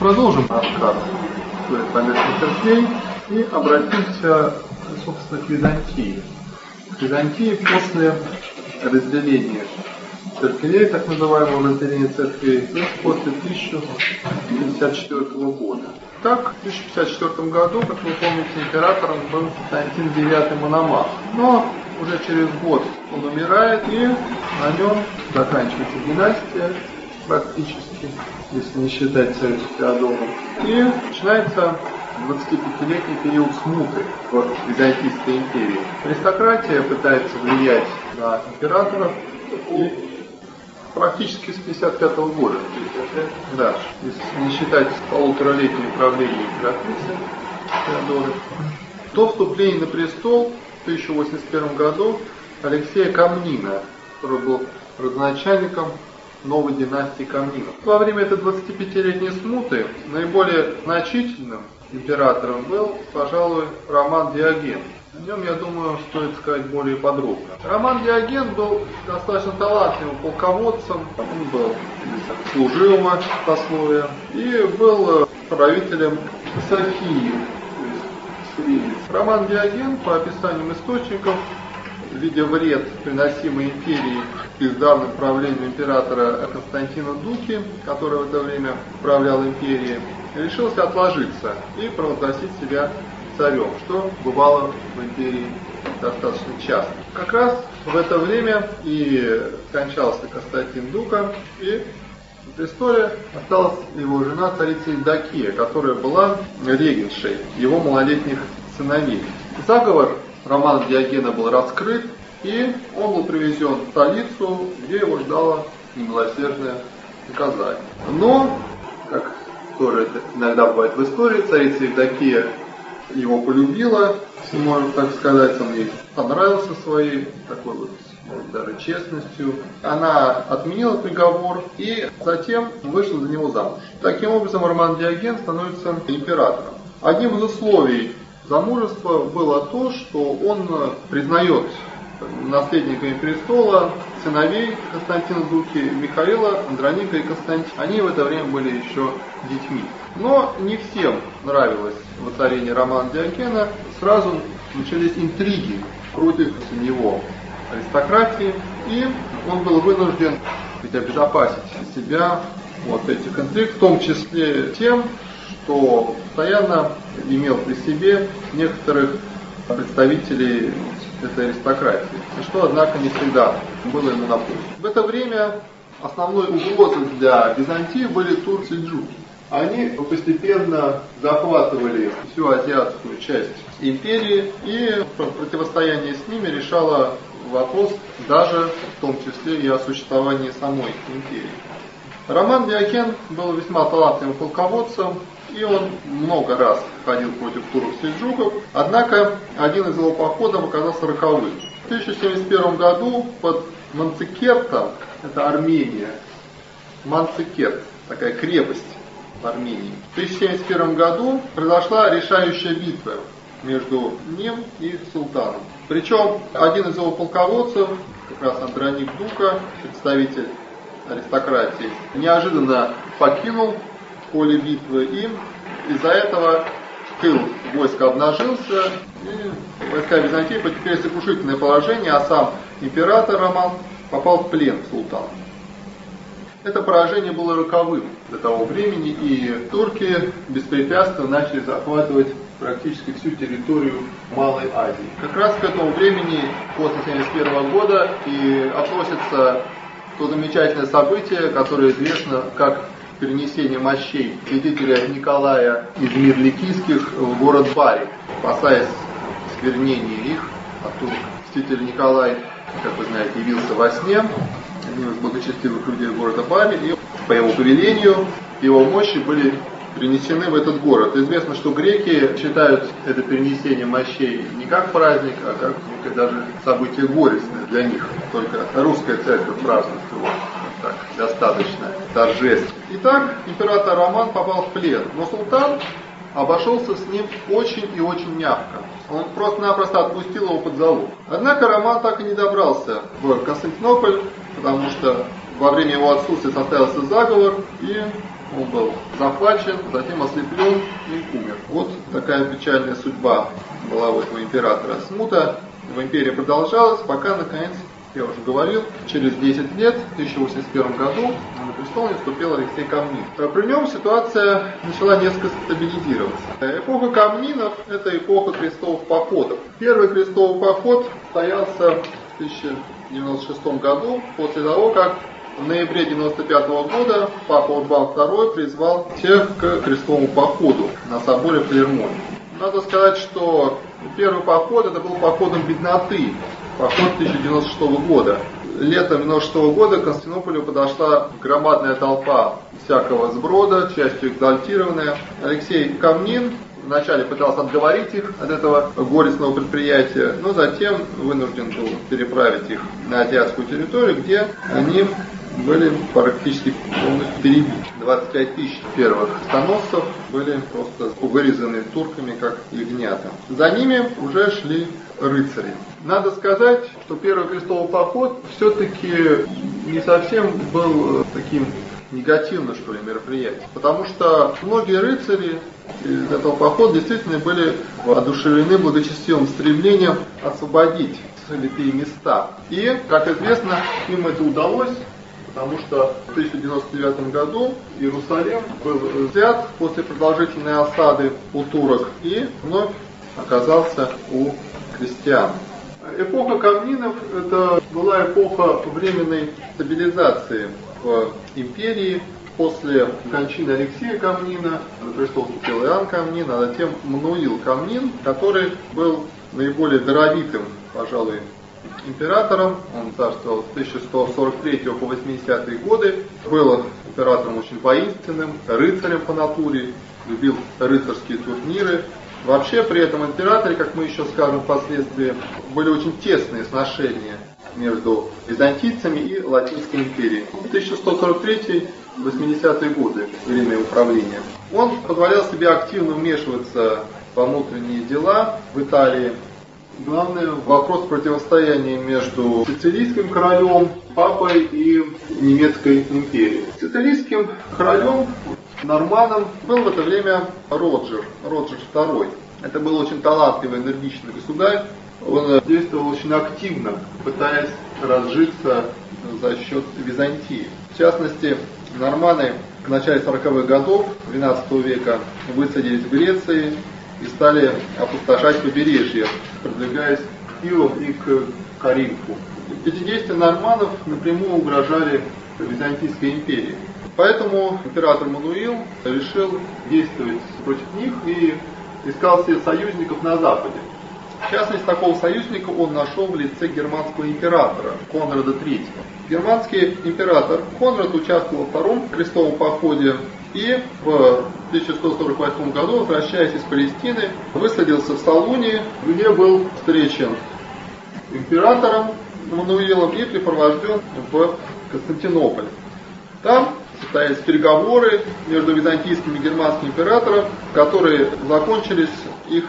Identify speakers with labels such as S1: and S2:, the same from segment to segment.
S1: Продолжим рассказ истории поместных церквей и обратимся, собственно, к Византии. К Византии после разделения церквей, так называемого разделения церквей, то есть после 1054 года. Так, в 1054 году, как вы помните, императором был Константин IX Мономах. Но уже через год он умирает, и на нем заканчивается династия практически, если не считать царя Феодора. И начинается 25-летний период смуты в Византийской империи. Аристократия пытается влиять на императоров и практически с 55 года. Да, если не считать полуторалетнее правление императрицы Феодоры. До вступления на престол в 1081 году Алексея Комнина, который был родоначальником новой династии Комнинов. Во время этой 25-летней смуты наиболее значительным императором был, пожалуй, Роман Диоген. О нем, я думаю, стоит сказать более подробно. Роман Диоген был достаточно талантливым полководцем, он был служивого сословия и был правителем Софии. Роман Диоген, по описаниям источников, видя вред, приносимый империи бездарным правлением императора Константина Дуки, который в это время управлял империей, решился отложиться и провозгласить себя царем, что бывало в империи достаточно часто. Как раз в это время и скончался Константин Дука, и на престоле осталась его жена, царица Евдокия, которая была регеншей его малолетних сыновей. Заговор Романа Диогена был раскрыт, и он был привезен в столицу, где его ждало немилосердное наказание. Но, как тоже это иногда бывает в истории, царица Евдокия его полюбила, если можно так сказать, он ей понравился своей такой вот даже честностью. Она отменила приговор и затем вышла за него замуж. Таким образом, Роман Диоген становится императором. Одним из условий замужества было то, что он признает наследниками престола сыновей Константина Дуки, Михаила, Андроника и Константина. Они в это время были еще детьми. Но не всем нравилось воцарение Романа Диогена. Сразу начались интриги против него аристократии, и он был вынужден обезопасить себя от этих интриг, в том числе тем, что постоянно имел при себе некоторых представителей этой аристократии, что, однако, не всегда было ему на пользу. В это время основной угрозой для Византии были турки-сельджуки. Они постепенно захватывали всю азиатскую часть империи, и противостояние с ними решало вопрос даже в том числе и о существовании самой империи. Роман Диоген был весьма талантливым полководцем, и он много раз ходил против турок-сельджуков, однако один из его походов оказался роковым. В 1071 году под Манцикертом, это Армения, Манцикерт, такая крепость в Армении, в 1071 году произошла решающая битва между ним и султаном. Причем один из его полководцев, как раз Андроник Дука, представитель аристократии, неожиданно покинул поле битвы, и из-за этого тыл войска обнажился, и войска Византии потерпели сокрушительное положение, а сам император Роман попал в плен к султану. Это поражение было роковым до того времени, и турки беспрепятственно начали захватывать практически всю территорию Малой Азии. Как раз к этому времени, после 1971 года, и относится то замечательное событие, которое известно как перенесение мощей святителя Николая из Мирликийских в город Бари, опасаясь сквернения их от турок. Святитель Николай, как вы знаете, явился во сне одним из благочестивых людей города Бари, и по его повелению его мощи были принесены в этот город. Известно, что греки считают это перенесение мощей не как праздник, а как даже событие горестное для них. Только русская церковь празднует его так достаточно торжественно. Итак, император Роман попал в плен, но султан обошелся с ним очень и очень мягко. Он просто-напросто отпустил его под залог. Однако Роман так и не добрался в Константинополь, потому что во время его отсутствия состоялся заговор, и Он был захвачен, затем ослеплен и умер. Вот такая печальная судьба была у этого императора. Смута в империи продолжалась, пока, наконец, я уже говорил, через 10 лет, в 1081 году, на престол не вступил Алексей Комнин. При нем ситуация начала несколько стабилизироваться. Эпоха Комнинов – это эпоха крестовых походов. Первый крестовый поход состоялся в 1096 году, после того, как в ноябре 1995 года папа Урбан II призвал всех к крестовому походу на соборе в Клермоне. Надо сказать, что первый поход это был походом бедноты, поход 1096 года. Летом 1996 года к Константинополю подошла громадная толпа всякого сброда, частью экзальтированная. Алексей Комнин вначале пытался отговорить их от этого горестного предприятия, но затем вынужден был переправить их на азиатскую территорию, где они были практически полностью перебиты. 25 тысяч первых станосцев были просто вырезаны турками, как ягнята. За ними уже шли рыцари. Надо сказать, что первый крестовый поход все-таки не совсем был таким негативным, что ли, мероприятием. Потому что многие рыцари из этого похода действительно были воодушевлены благочестивым стремлением освободить святые места. И, как известно, им это удалось, потому что в 1099 году Иерусалим был взят после продолжительной осады у турок и вновь оказался у христиан. Эпоха Комнинов это была эпоха временной стабилизации в империи. После кончины Алексея Комнина на престол вступил Иоанн Комнин, а затем Мануил Комнин, который был наиболее даровитым, пожалуй, императором. Он царствовал с 1143 по 80-е годы, был императором очень воинственным, рыцарем по натуре, любил рыцарские турниры. Вообще при этом императоре, как мы еще скажем впоследствии, были очень тесные сношения между византийцами и Латинской империей. 1143-80-е годы, время управления. Он позволял себе активно вмешиваться во внутренние дела в Италии. Главный вопрос противостояния между сицилийским королем, папой и немецкой империей. Сицилийским королем, норманом, был в это время Роджер II. Это был очень талантливый, энергичный государь. Он действовал очень активно, пытаясь разжиться за счет Византии. В частности, норманы в начале 40-х годов XII века высадились в Греции и стали опустошать побережье, продвигаясь к Киеву и к Коринфу. Эти действия норманнов напрямую угрожали Византийской империи. Поэтому император Мануил решил действовать против них и искал себе союзников на Западе. В частности, такого союзника он нашел в лице германского императора Конрада III. Германский император Конрад участвовал во втором крестовом походе и в 1148 году, возвращаясь из Палестины, высадился в Салунии, где был встречен императором Мануилом и припровожден в Константинополь. Там состоялись переговоры между византийским и германским императором, которые закончились их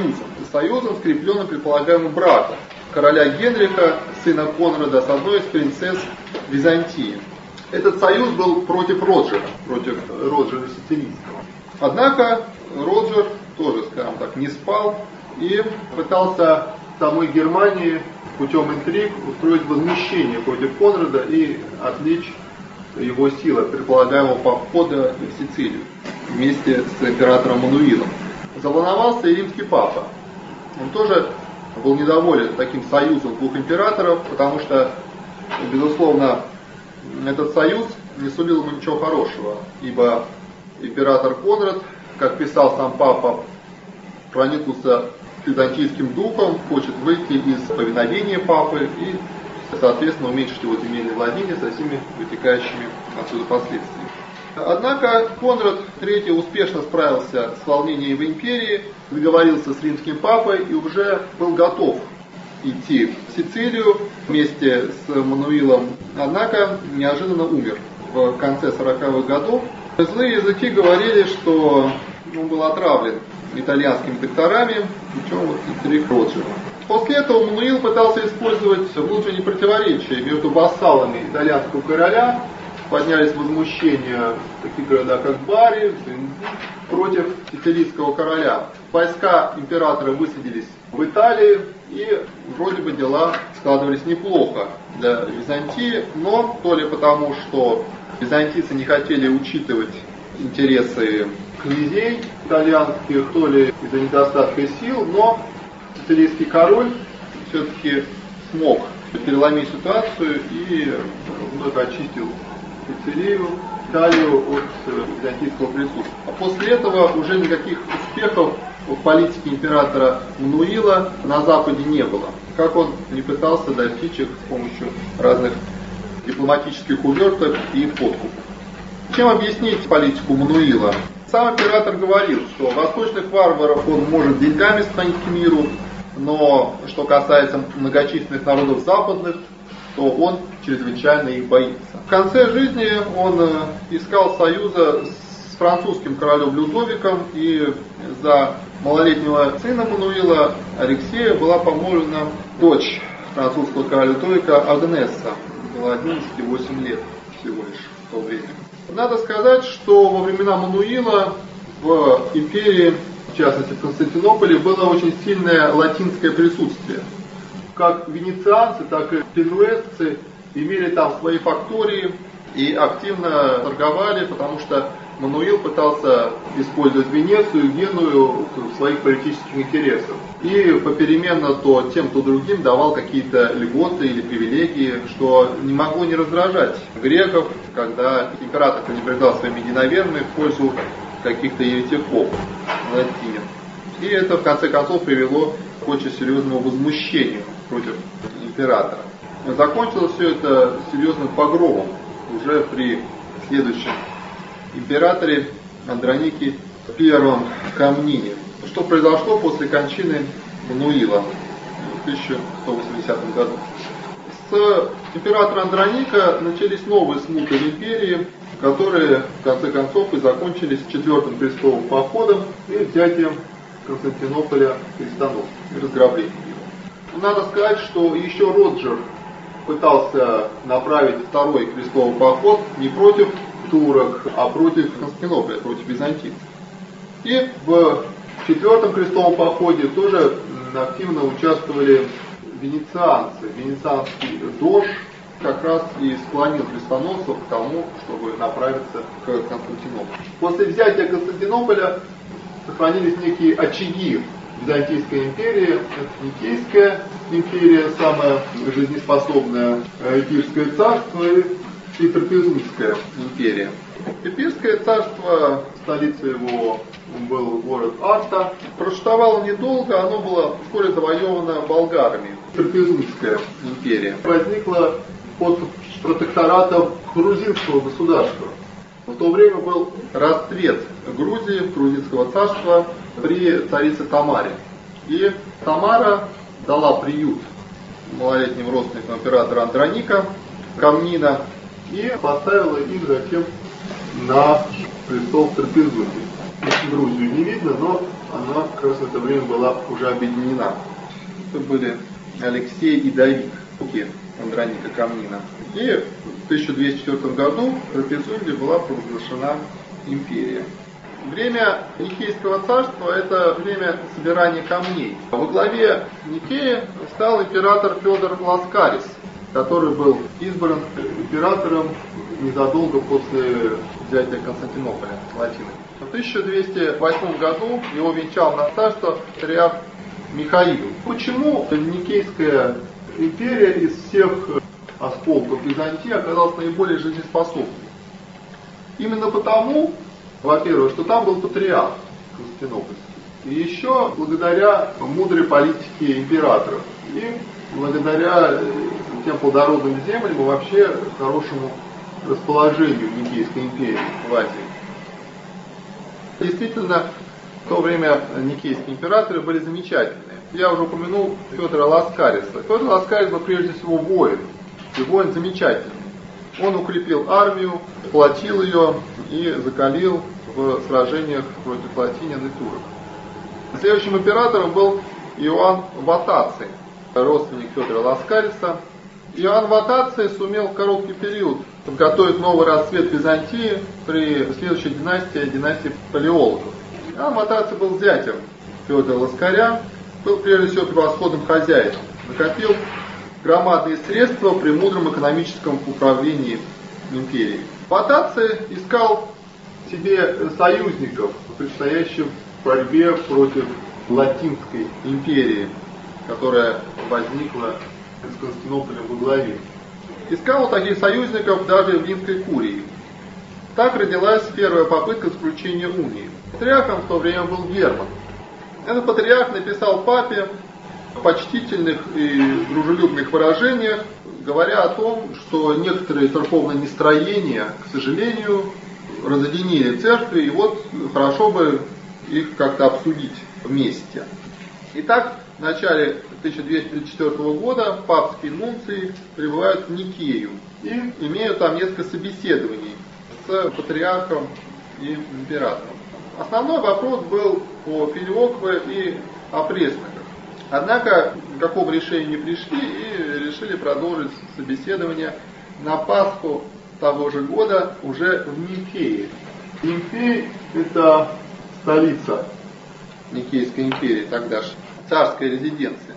S1: союзом, скрепленным предполагаемым браком короля Генриха, сына Конрада, с одной из принцесс Византии. Этот союз был против Роджера Сицилийского. Однако Роджер тоже, скажем так, не спал и пытался в самой Германии путем интриг устроить возмещение против Конрада и отвлечь его силы от предполагаемого похода в Сицилию вместе с императором Мануилом. Заволновался и римский папа. Он тоже был недоволен таким союзом двух императоров, потому что, безусловно, этот союз не сулил ему ничего хорошего, ибо император Конрад, как писал сам папа, проникнулся византийским духом, хочет выйти из повиновения папы и, соответственно, уменьшить его земельные владения со всеми вытекающими отсюда последствиями. Однако Конрад III успешно справился с волнением в империи, договорился с римским папой и уже был готов идти в Сицилию вместе с Мануилом, однако неожиданно умер в конце 40-х годов. Злые языки говорили, что он был отравлен итальянскими докторами, причем интриг Роджера. После этого Мануил пытался использовать внутренние противоречия между вассалами итальянского короля поднялись возмущения в таких городах, как Бари, против сицилийского короля. Войска императора высадились в Италии, и вроде бы дела складывались неплохо для Византии, но то ли потому, что византийцы не хотели учитывать интересы князей итальянских, то ли из-за недостатка сил, но сицилийский король все-таки смог переломить ситуацию и вновь очистил Сицилию, Италию от византийского присутствия. А после этого уже никаких успехов в политике императора Мануила на Западе не было, как он не пытался достичь их с помощью разных дипломатических уверток и подкупов. Чем объяснить политику Мануила? Сам император говорил, что восточных варваров он может деньгами склонить к миру, но что касается многочисленных народов западных, то он чрезвычайно их боится. В конце жизни он искал союза с французским королем Людовиком, и за малолетнего сына Мануила Алексея была помолвлена дочь французского короля Людовика Агнесса. Было 11 и 8 лет всего лишь в то время. Надо сказать, что во времена Мануила в империи, в частности в Константинополе, было очень сильное латинское присутствие. Как венецианцы, так и генуэзцы имели там свои фактории и активно торговали, потому что Мануил пытался использовать Венецию, Геную в своих политических интересах. И попеременно то тем, то другим давал какие-то льготы или привилегии, что не могло не раздражать греков, когда император пренебрегал своими единоверными в пользу каких-то еретиков латинин. И это в конце концов привело к очень серьезному возмущению против императора. Закончилось все это серьезным погромом уже при следующем императоре Андронике I Комнине. Что произошло после кончины Мануила в 1180 году? С императора Андроника начались новые смуты в империи, которые в конце концов и закончились Четвертым крестовым походом и взятием Константинополя крестоносцев и разграблением его. Надо сказать, что еще Роджер пытался направить второй крестовый поход не против турок, а против Константинополя, против византийцев. И в Четвертом крестовом походе тоже активно участвовали венецианцы. Венецианский дож как раз и склонил крестоносцев к тому, чтобы направиться к Константинополю. После взятия Константинополя сохранились некие очаги Византийской империи. Это Никейская империя, самая жизнеспособная, Епирское царство и Трапезунская империя. Епирское царство, столица его был город Арта. Просуществовало недолго, оно было вскоре завоевано болгарами. Трапезунская империя возникла под протекторатом грузинского государства. В то время был расцвет Грузии, грузинского царства при царице Тамаре. И Тамара дала приют малолетним родственникам императора Андроника, Комнина, и поставила их затем на престол в Трапезунде. Грузию не видно, но она как раз в это время была уже объединена. Это были Алексей и Давид, руки Андроника Комнина. И в 1204 году в Трапезунде была провозглашена империя. Время Никейского царства – это время собирания камней. Во главе Никеи стал император Федор Ласкарис, который был избран императором незадолго после взятия Константинополя латиной. В 1208 году его венчал на царство патриарх Михаил. Почему Никейская империя из всех осколков Византии оказалась наиболее жизнеспособной? Именно потому, во-первых, что там был патриарх Константинопольский, и еще благодаря мудрой политике императоров, и благодаря тем плодородным землям и вообще хорошему расположению Никейской империи в Азии. Действительно, в то время никейские императоры были замечательные. Я уже упомянул Федора Ласкариса. Федор Ласкарис был прежде всего воин, и воин замечательный. Он укрепил армию, сплотил ее и закалил в сражениях против латинян и турок. Следующим императором был Иоанн Ватаций, родственник Федора Ласкариса. Иоанн Ватаций сумел в короткий период подготовить новый расцвет Византии при следующей династии палеологов. Иоанн Ватаций был зятем Феодора Ласкаря, был прежде всего превосходным хозяином, накопил громадные средства при мудром экономическом управлении империей. Ватаций искал себе союзников, предстоящих в борьбе против Латинской империи, которая возникла с Константинополем во главе. Искал таких союзников даже в Римской курии. Так родилась первая попытка заключения унии. Патриархом в то время был Герман. Этот патриарх написал папе в почтительных и дружелюбных выражениях, говоря о том, что некоторые церковные нестроения, к сожалению, разъединили церкви, и вот хорошо бы их как-то обсудить вместе. Итак, в начале 1234 года папские нунции прибывают в Никею и имеют там несколько собеседований с патриархом и императором. Основной вопрос был о филиокве и о пресноках. Однако к какому решению не пришли и решили продолжить собеседование на Пасху того же года уже в Никее. Никей – это столица Никейской империи тогдашней, царская резиденция.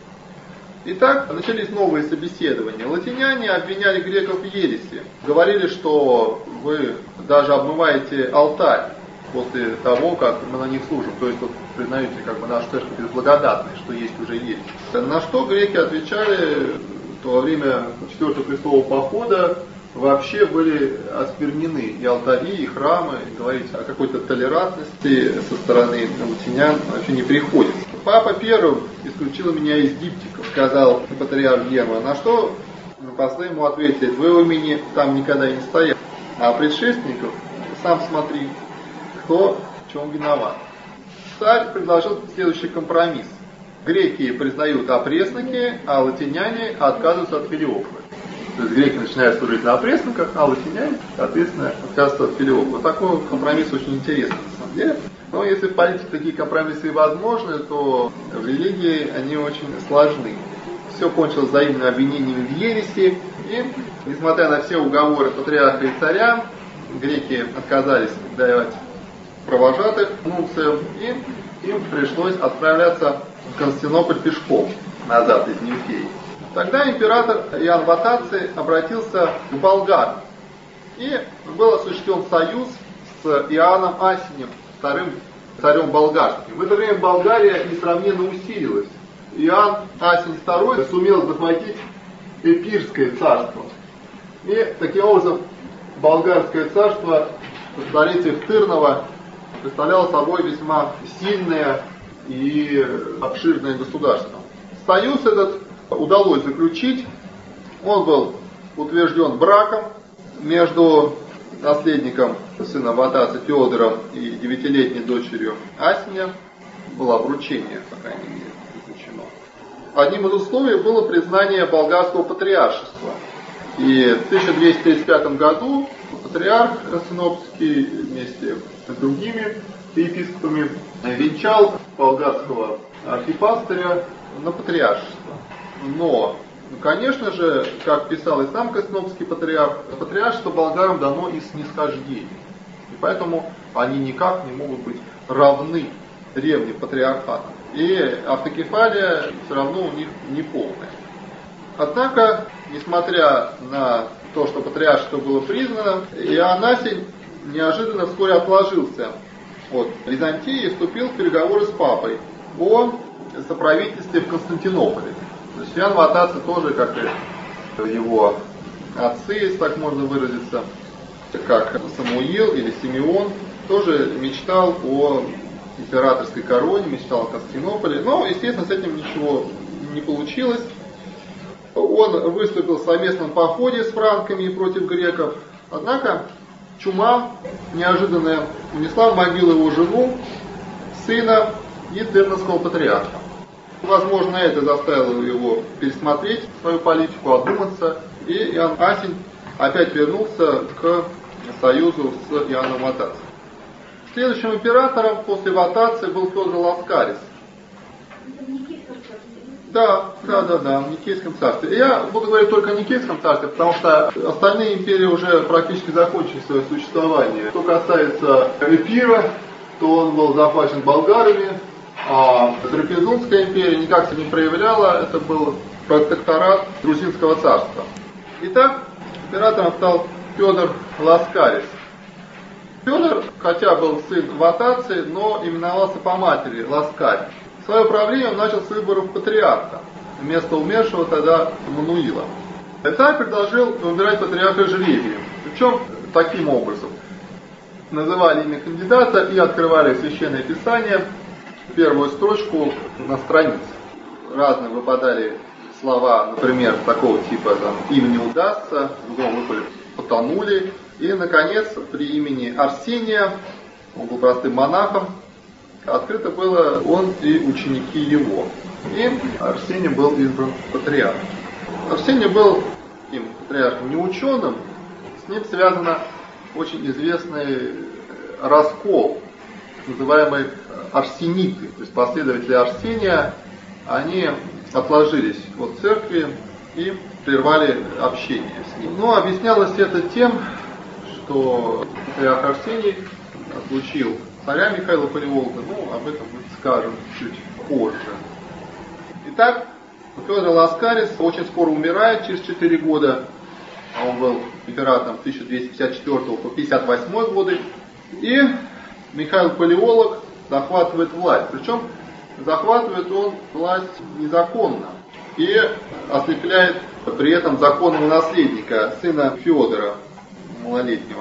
S1: Итак, начались новые собеседования. Латиняне обвиняли греков в ереси. Говорили, что вы даже обмываете алтарь после того, как мы на них служим. То есть, вот, признаете, как бы нашу церковь безблагодатной, что есть уже ересь. На что греки отвечали, что во время Четвертого крестового похода вообще были осквернены и алтари, и храмы, и говорить о какой-то толерантности со стороны латинян вообще не приходится. Папа первым исключил меня из диптиков, сказал патриарх Герман, на что послы ему ответили, твоего имени там никогда не стояло, а предшественников сам смотри, кто в чем виноват. Царь предложил следующий компромисс. Греки признают опресноки, а латиняне отказываются от филиоквы. То есть греки начинают служить на опресноках, а латиняне, соответственно, отказываются от филиоквы. Вот такой компромисс очень интересный на самом деле. Но если в политике такие компромиссы возможны, то в религии они очень сложны. Все кончилось взаимными обвинениями в ереси, и, несмотря на все уговоры патриарха и царя, греки отказались давать провожатых нунциев, и им пришлось отправляться в Константинополь пешком назад из Никеи. Тогда император Иоанн Ватаций обратился к болгарам, и был осуществлен союз с Иоанном Асинем, вторым царем болгарским. В это время Болгария несравненно усилилась. Иоанн Асинь II сумел захватить Эпирское царство. И таким образом болгарское царство в столице Тырново представляло собой весьма сильное и обширное государство. Союз этот удалось заключить. Он был утвержден браком между наследником сына Ватаций Феодором и 9-летней дочерью Асиня. Было обручение, по крайней мере, заключено. Одним из условий было признание болгарского патриаршества. И в 1235 году патриарх Синопский вместе с другими епископами венчал болгарского архипастыря на патриаршество. Но, конечно же, как писал и сам Константинопольский патриарх, патриаршество болгарам дано из снисхождения. И поэтому они никак не могут быть равны древним патриархатам. И автокефалия все равно у них не полная. Однако, несмотря на то, что патриаршество было признано, Иоанн Асинь неожиданно вскоре отложился от Византии и вступил в переговоры с папой о соправительстве в Константинополе. То есть Иоанн Ватаций тоже, как и его отцы, если так можно выразиться, как Самуил или Симеон, тоже мечтал о императорской короне, мечтал о Константинополе. Но, естественно, с этим ничего не получилось. Он выступил в совместном походе с франками против греков. Однако чума неожиданная унесла в могилу его жену, сына и Тырновского патриарха. Возможно, это заставило его пересмотреть свою политику, одуматься, и Иоанн Асинь опять вернулся к союзу с Иоанном Ватацием. Следующим императором после Ватации был Феодор Ласкарис. Да, в Никейском царстве. Я буду говорить только о Никейском царстве, потому что остальные империи уже практически закончили свое существование. Что касается Эпира, то он был захвачен болгарами, а Трапезунская империя никак себя не проявляла, это был протекторат Грузинского царства. Итак, императором стал Федор Ласкарис. Федор, хотя был сын Ватации, но именовался по матери Ласкарь. Свое правление он начал с выборов патриарха, вместо умершего тогда Мануила. Царь предложил выбирать патриарха жребием. Причем таким образом. Называли имя кандидата и открывали Священное Писание, первую строчку на странице. Разные выпадали слова, например, такого типа «им не удастся», другом выпали «потонули». И, наконец, при имени Арсения, он был простым монахом, открыто было он и ученики его. И Арсений был избран патриархом. Арсений был таким патриархом не ученым, с ним связано очень известный раскол, называемый арсениты, то есть последователи Арсения, они отложились от церкви и прервали общение с ним. Но объяснялось это тем, что патриарх Арсений отлучил царя Михаила Палеолога, об этом мы скажем чуть позже. Итак, Федор Ласкарис очень скоро умирает, через 4 года, он был императором с 1254 по 58 годы, и Михаил Палеолог захватывает власть. Причем захватывает он власть незаконно и ослепляет при этом законного наследника, сына Федора, малолетнего.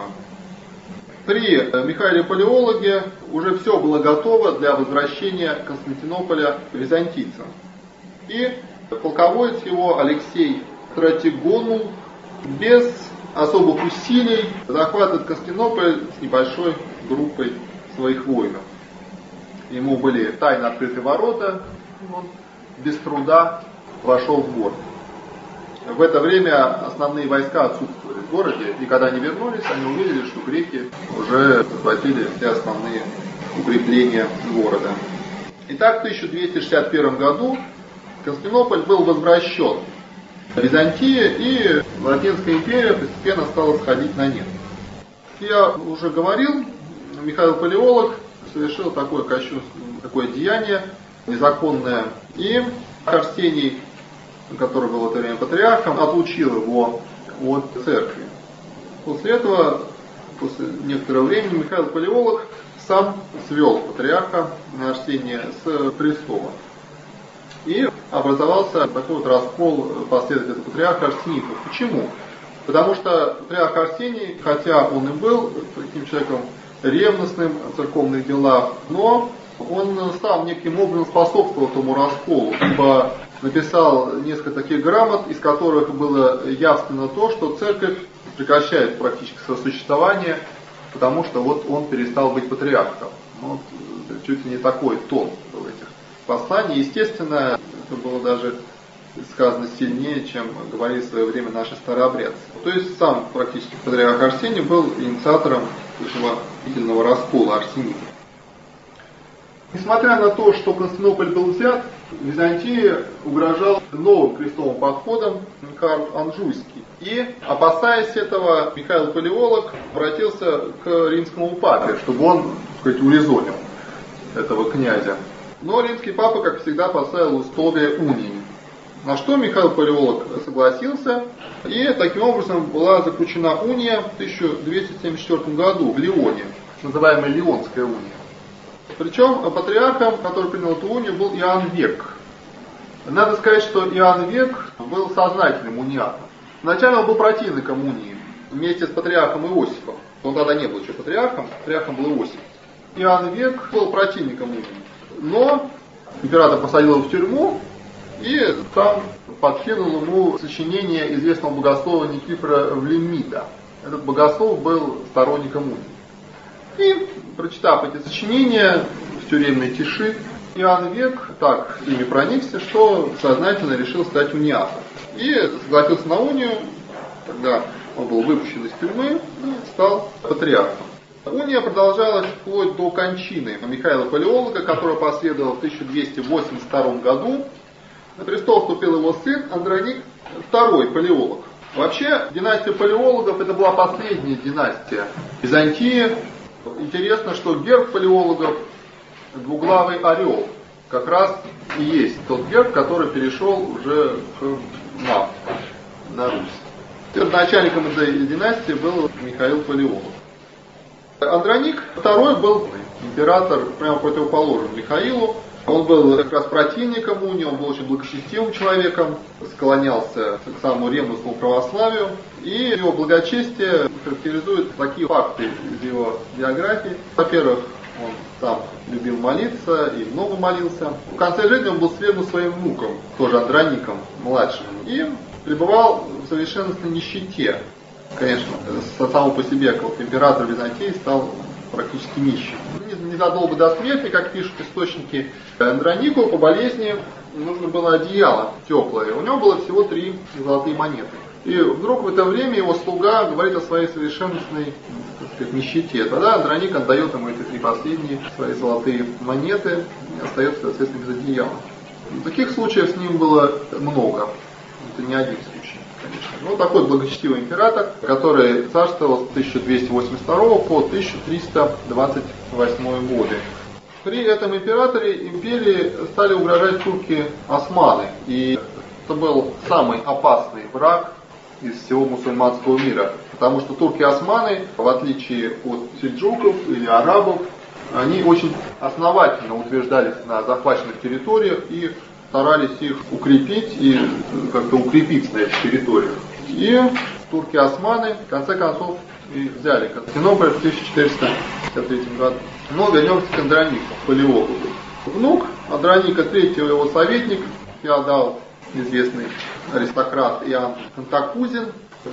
S1: При Михаиле Палеологе уже все было готово для возвращения Константинополя византийцам. И полководец его Алексей Стратигонул без особых усилий захватывает Константинополь с небольшой группой своих воинов. Ему были тайно открыты ворота, он без труда вошел в город. В это время основные войска отсутствовали в городе, и когда они вернулись, они увидели, что греки уже захватили все основные укрепления города. Итак, в 1261 году Константинополь был возвращен Византии, и Латинская империя постепенно стала сходить на нет. Я уже говорил, Михаил Палеолог совершил такое деяние незаконное, и Арсений, который был в это время патриархом, отлучил его от церкви. После этого, после некоторого времени, Михаил Палеолог сам свел патриарха Арсения с престола. И образовался такой вот раскол последователей патриарха Арсенитов. Почему? Потому что патриарх Арсений, хотя он и был таким человеком ревностным в церковных делах, но он сам неким образом способствовал этому расколу, ибо написал несколько таких грамот, из которых было явственно то, что церковь прекращает практически свое существование, потому что вот он перестал быть патриархом. Чуть ли не такой тон был этих посланий. Естественно, это было даже сказано сильнее, чем говорили в свое время наши старообрядцы. То есть сам практически патриарх Арсений был инициатором этого длительного раскола арсенитов. Несмотря на то, что Константинополь был взят, Византии угрожал новым крестовым походом Карл Анжуйский. И, опасаясь этого, Михаил Палеолог обратился к римскому папе, чтобы он, так сказать, урезонил этого князя. Но римский папа, как всегда, поставил условия унии. На что Михаил Палеолог согласился, и таким образом была заключена уния в 1274 году в Лионе, называемая Лионская уния. Причем патриархом, который принял эту унию, был Иоанн Век. Надо сказать, что Иоанн Век был сознательным униатом. Вначале он был противником унии, вместе с патриархом Иосифом. Он тогда не был еще патриархом был Иосиф. Иоанн Век был противником унии. Но император посадил его в тюрьму и там подкинул ему сочинение известного богослова Никифора Влемида. Этот богослов был сторонником унии. И, прочитав эти сочинения в тюремной тиши, Иоанн Век так ими проникся, что сознательно решил стать униатом. И согласился на унию, тогда он был выпущен из тюрьмы и стал патриархом. Уния продолжалась вплоть до кончины Михаила Палеолога, которая последовала в 1282 году. На престол вступил его сын Андроник II, палеолог. Вообще, династия палеологов это была последняя династия Византии. Интересно, что герб палеологов двуглавый орел. Как раз и есть тот герб, который перешел уже нам, на Русь. Начальником этой династии был Михаил Палеолог. Андроник II был император прямо противоположен Михаилу. Он был как раз противником унии, он был очень благочестивым человеком, склонялся к самому ревностному православию. И его благочестие характеризует такие факты из его биографии. Во-первых, он сам любил молиться и много молился. В конце жизни он был свергнут своим внуком, тоже Андроником младшим, и пребывал в совершенной нищете. Конечно, само по себе, как император Византии, стал практически нищим. Незадолго до смерти, как пишут источники, Андронику по болезни нужно было одеяло теплое. У него было всего 3 золотые монеты. И вдруг в это время его слуга говорит о своей совершенной, так сказать, нищете. Тогда Андроник отдает ему эти 3 последние свои золотые монеты и остается, соответственно, без одеяла. Таких случаев с ним было много. Это не один случай, конечно. Вот такой благочестивый император, который царствовал с 1282 по 1328 годы. При этом императоре империи стали угрожать турки-османы. И это был самый опасный враг из всего мусульманского мира. Потому что турки-османы, в отличие от сельджуков или арабов, они очень основательно утверждались на захваченных территориях и старались их укрепить и как-то укрепиться на этих территориях. И турки-османы в конце концов и взяли Константинополь в 1453 году. Но вернемся к Андронику, палеологу. Внук Андроника III, его советник, феодал, известный аристократ Иоанн Кантакузин, в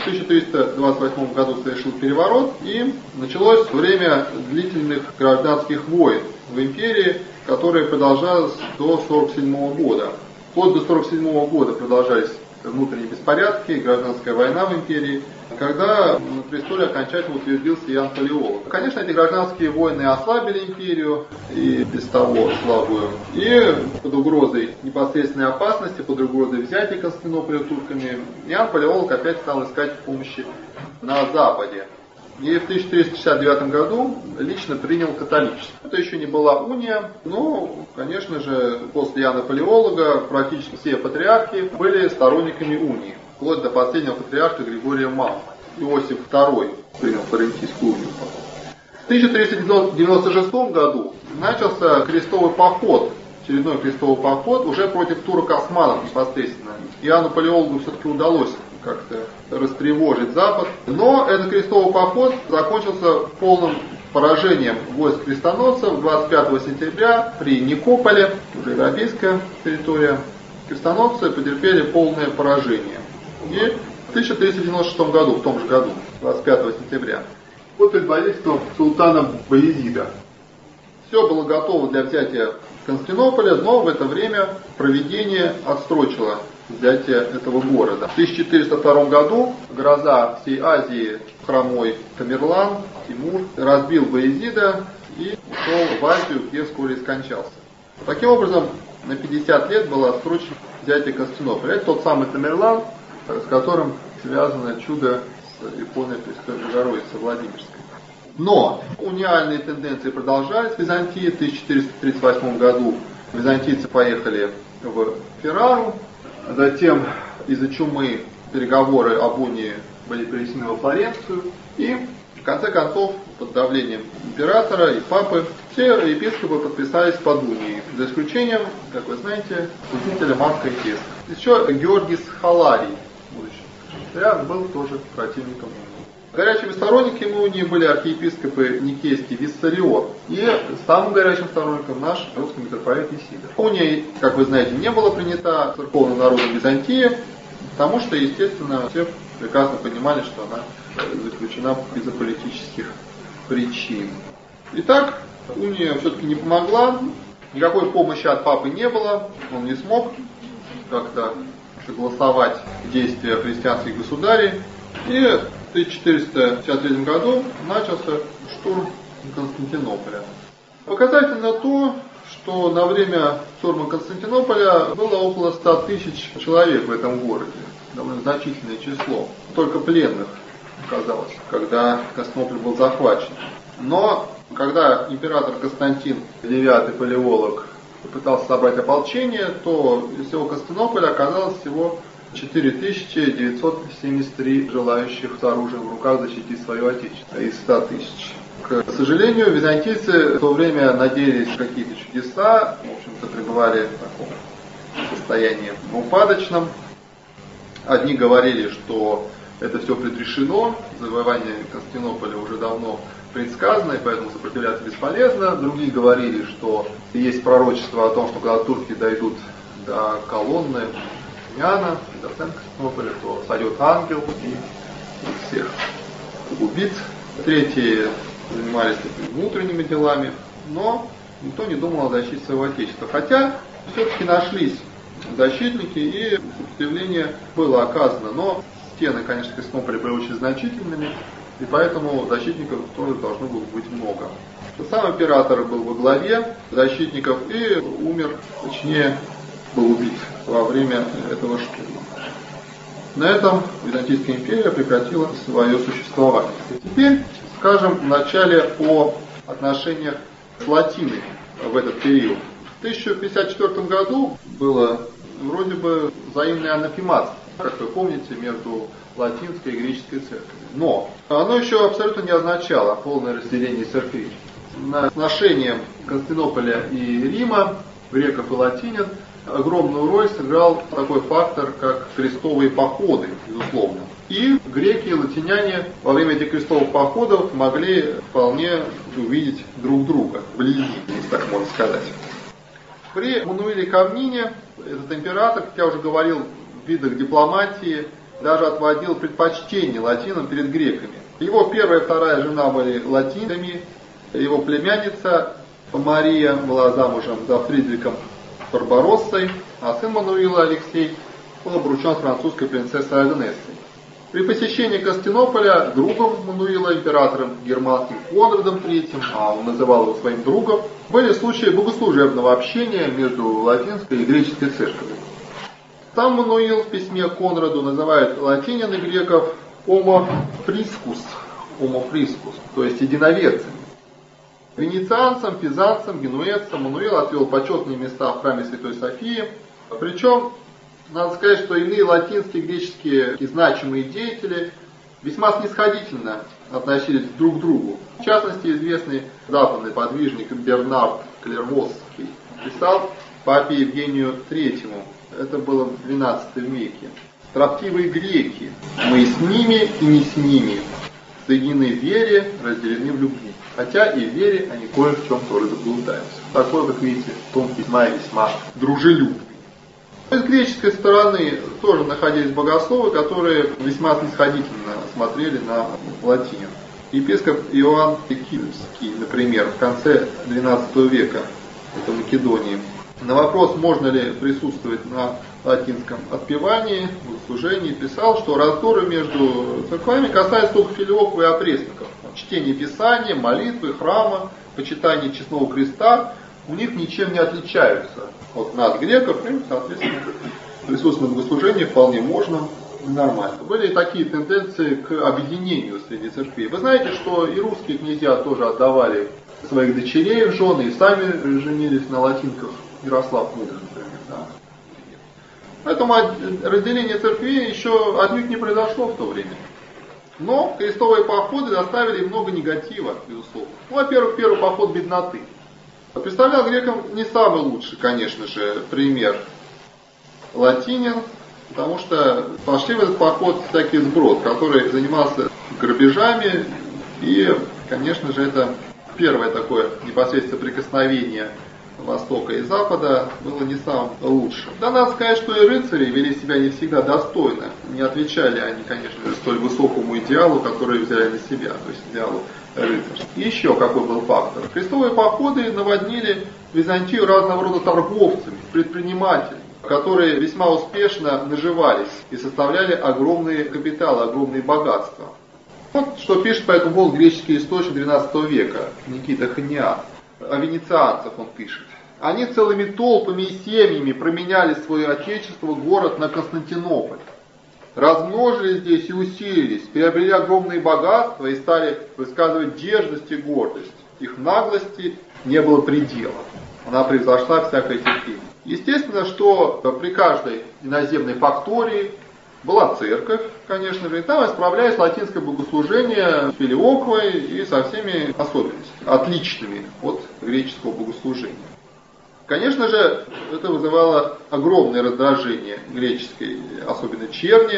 S1: 1328 году совершил переворот, и началось время длительных гражданских войн в империи, которые продолжались до 1947 года. Вплоть до 1947 года продолжались внутренние беспорядки, гражданская война в империи, когда на престоле окончательно утвердился Иоанн Палеолог. Конечно, эти гражданские войны ослабили империю, и без того слабую, и под угрозой непосредственной опасности, под угрозой взятия Константинополя турками, Иоанн Палеолог опять стал искать помощи на Западе. И в 1369 году лично принял католичество. Это еще не была уния, но, конечно же, после Иоанна Палеолога практически все патриархи были сторонниками унии, вплоть до последнего патриарха Григория Малого. Иосиф II принял Флорентийскую унию. В 1396 году начался крестовый поход, очередной крестовый поход уже против турок-османов непосредственно. Иоанну Палеологу все-таки удалось как-то растревожить Запад. Но этот крестовый поход закончился полным поражением войск крестоносцев 25 сентября при Никополе, уже европейская территория. Крестоносцы потерпели полное поражение. И в 1396 году, в том же году, 25 сентября, под предводительством султана Баязида, все было готово для взятия Константинополя, но в это время провидение отсрочило взятие этого города. В 1402 году гроза всей Азии, хромой Тамерлан, Тимур, разбил Баязида и ушел в Азию, где вскоре скончался. Таким образом, на 50 лет было отсрочено взятие Константинополя. Это тот самый Тамерлан, с которым связано чудо с иконой Пресвятой Богородицы Владимирской. Но униальные тенденции продолжались в Византии. В 1438 году византийцы поехали в Феррару. Затем из-за чумы переговоры об унии были перенесены во Флоренцию. И в конце концов, под давлением императора и папы, все епископы подписались под унией. За исключением, как вы знаете, святителя Марка Эфесского. Еще Георгий Схаларий, будущий, был тоже противником унии. Горячими сторонниками унии были архиепископы Никейский Виссарион и самым горячим сторонником наш русский митрополит Исидор. Уния, как вы знаете, не была принята церковным народом Византии, потому что, естественно, все прекрасно понимали, что она заключена из-за политических причин. Итак, уния все-таки не помогла, никакой помощи от папы не было, он не смог как-то согласовать действия христианских государей. И в 1453 году начался штурм Константинополя. Показательно то, что на время штурма Константинополя было около 100 тысяч человек в этом городе. Довольно значительное число. Только пленных оказалось, когда Константинополь был захвачен. Но когда император Константин IX Палеолог пытался собрать ополчение, то из всего Константинополя оказалось всего 4973 желающих с оружием в руках защитить свое отечество из 100 тысяч. К сожалению, византийцы в то время надеялись какие-то чудеса, в общем-то пребывали в таком состоянии упадочном. Одни говорили, что это все предрешено, завоевание Константинополя уже давно предсказано, и поэтому сопротивляться бесполезно. Другие говорили, что есть пророчество о том, что когда турки дойдут до Колонны, до центра Константинополя, то сойдет ангел и всех убит. Третьи занимались внутренними делами, но никто не думал о защите своего отечества. Хотя все-таки нашлись защитники, и сопротивление было оказано. Но стены, конечно, Константинополя были очень значительными, и поэтому защитников тоже должно было быть много. Сам император был во главе защитников и умер, точнее, был убит во время этого штурма. На этом Византийская империя прекратила свое существование. И теперь скажем вначале о отношениях с Латиной в этот период. В 1054 году было вроде бы взаимное анафематство, как вы помните, между латинской и греческой церковью. Но оно еще абсолютно не означало полное разделение церквей. На отношениях Константинополя и Рима, греков и латинян, огромную роль сыграл такой фактор, как крестовые походы, безусловно. И греки и латиняне во время этих крестовых походов могли вполне увидеть друг друга вблизи, если так можно сказать. При Мануиле Комнине этот император, как я уже говорил, в видах дипломатии даже отводил предпочтение латинам перед греками. Его первая и вторая жена были латинами, его племянница Мария была замужем за Фридрихом Барбароссой, а сын Мануила Алексей был обручен с французской принцессой Агнессой. При посещении Константинополя другом Мануила, императором германским Конрадом III, а он называл его своим другом, были случаи богослужебного общения между латинской и греческой церковью. Сам Мануил в письме Конраду называет латинян и греков «homo-priscus», то есть единоверцами. Венецианцам, пизанцам, генуэзцам Мануил отвел почетные места в храме Святой Софии. Причем, надо сказать, что иные латинские и греческие значимые деятели весьма снисходительно относились друг к другу. В частности, известный западный подвижник Бернард Клервосский писал папе Евгению III, это было в XII веке: «Строптивые греки, мы с ними и не с ними, соединены в вере, разделены в любви, хотя и в вере они кое в чем тоже заблуждаются». Такой, как видите, тон письма весьма дружелюбный. С греческой стороны тоже находились богословы, которые весьма снисходительно смотрели на латинин. Епископ Иоанн Кильский, например, в конце XII века, это Македонии, на вопрос, можно ли присутствовать на латинском отпевании, богослужении, писал, что раздоры между церквами касаются только филиоков и опресноков. Чтение Писания, молитвы, храма, почитание честного креста у них ничем не отличаются от нас, греков, и, соответственно, присутствие на богослужении вполне можно и нормально. Были и такие тенденции к объединению среди церквей. Вы знаете, что и русские князья тоже отдавали своих дочерей в жены и сами женились на латинках. Ярослав Мудрый, например. Да. Поэтому разделение церквей еще отнюдь не произошло в то время. Но крестовые походы доставили много негатива, безусловно. Во-первых, первый поход бедноты. Представлял грекам не самый лучший, конечно же, пример латинин, потому что пошли в этот поход всякий сброд, который занимался грабежами, и, конечно же, это первое такое непосредственное прикосновение Востока и Запада было не самым лучшим. Да, надо сказать, что и рыцари вели себя не всегда достойно. Не отвечали они, конечно же, столь высокому идеалу, который взяли на себя, то есть идеалу рыцарства. И еще какой был фактор. Крестовые походы наводнили Византию разного рода торговцами, предпринимателями, которые весьма успешно наживались и составляли огромные капиталы, огромные богатства. Вот что пишет по этому поводу греческий источник XII века Никита Ханиан. О венецианцах он пишет. Они целыми толпами и семьями променяли свое отечество, город, на Константинополь. Размножились здесь и усилились, приобрели огромные богатства и стали высказывать дерзость и гордость. Их наглости не было предела. Она превзошла всякое терпение. Естественно, что при каждой иноземной фактории была церковь, конечно же, и там исправлялось латинское богослужение с филиоквой и со всеми особенностями, отличными от греческого богослужения. Конечно же, это вызывало огромное раздражение греческой, особенно черни,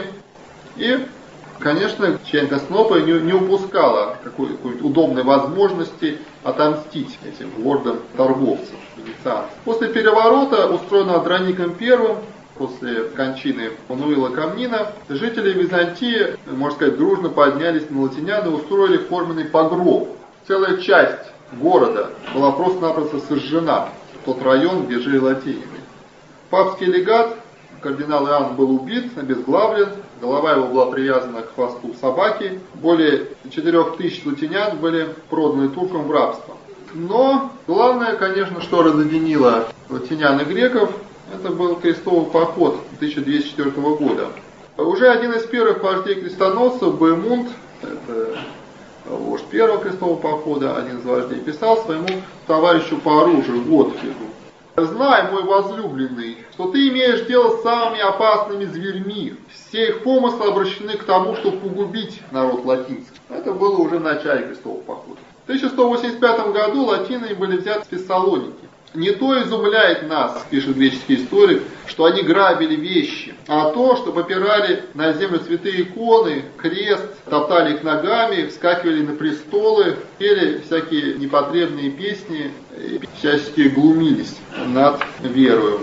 S1: и, конечно, чернь Константинополя не упускала какой-нибудь удобной возможности отомстить этим гордым торговцам, венецианцам. После переворота, устроенного Андроником I, после кончины Мануила Комнина, жители Византии, можно сказать, дружно поднялись на латинян и устроили форменный погром. Целая часть города была просто-напросто сожжена. Тот район, где жили латиняне. Папский легат, кардинал Иоанн, был убит, обезглавлен, голова его была привязана к хвосту собаки. Более 4000 латинян были проданы туркам в рабство. Но главное, конечно, что разъединило латинян и греков, это был крестовый поход 1204 года. Уже один из первых вождей крестоносцев, Боемунд, это вождь первого крестового похода, один из вождей, писал своему товарищу по оружию Готфриду: «Знай, мой возлюбленный, что ты имеешь дело с самыми опасными зверьми. Все их помыслы обращены к тому, чтобы погубить народ латинский». Это было уже в начале крестового похода. В 1185 году латины были взяты в Фессалоники. Не то изумляет нас, пишет греческий историк, что они грабили вещи, а то, что попирали на землю святые иконы, крест, топтали их ногами, вскакивали на престолы, пели всякие непотребные песни и всячески глумились над верою.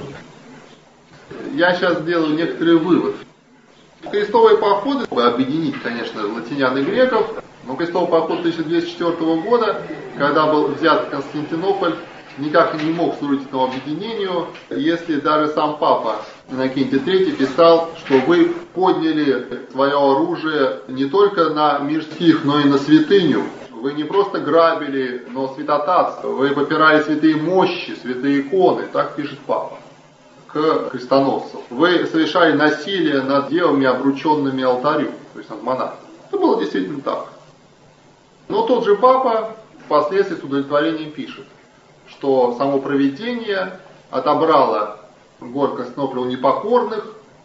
S1: Я сейчас сделаю некоторый вывод. Крестовые походы, чтобы объединить, конечно, латинян и греков, но крестовый поход 1204 года, когда был взят Константинополь, никак не мог служить этому объединению, если даже сам папа Иннокентий III писал, что вы подняли свое оружие не только на мир сих, но и на святыню. Вы не просто грабили, но святотатство. Вы попирали святые мощи, святые иконы. Так пишет папа к крестоносцам. Вы совершали насилие над девами, обрученными алтарю, то есть над монахами. Это было действительно так. Но тот же папа впоследствии с удовлетворением пишет, что само провидение отобрало город Константинополя у непокорных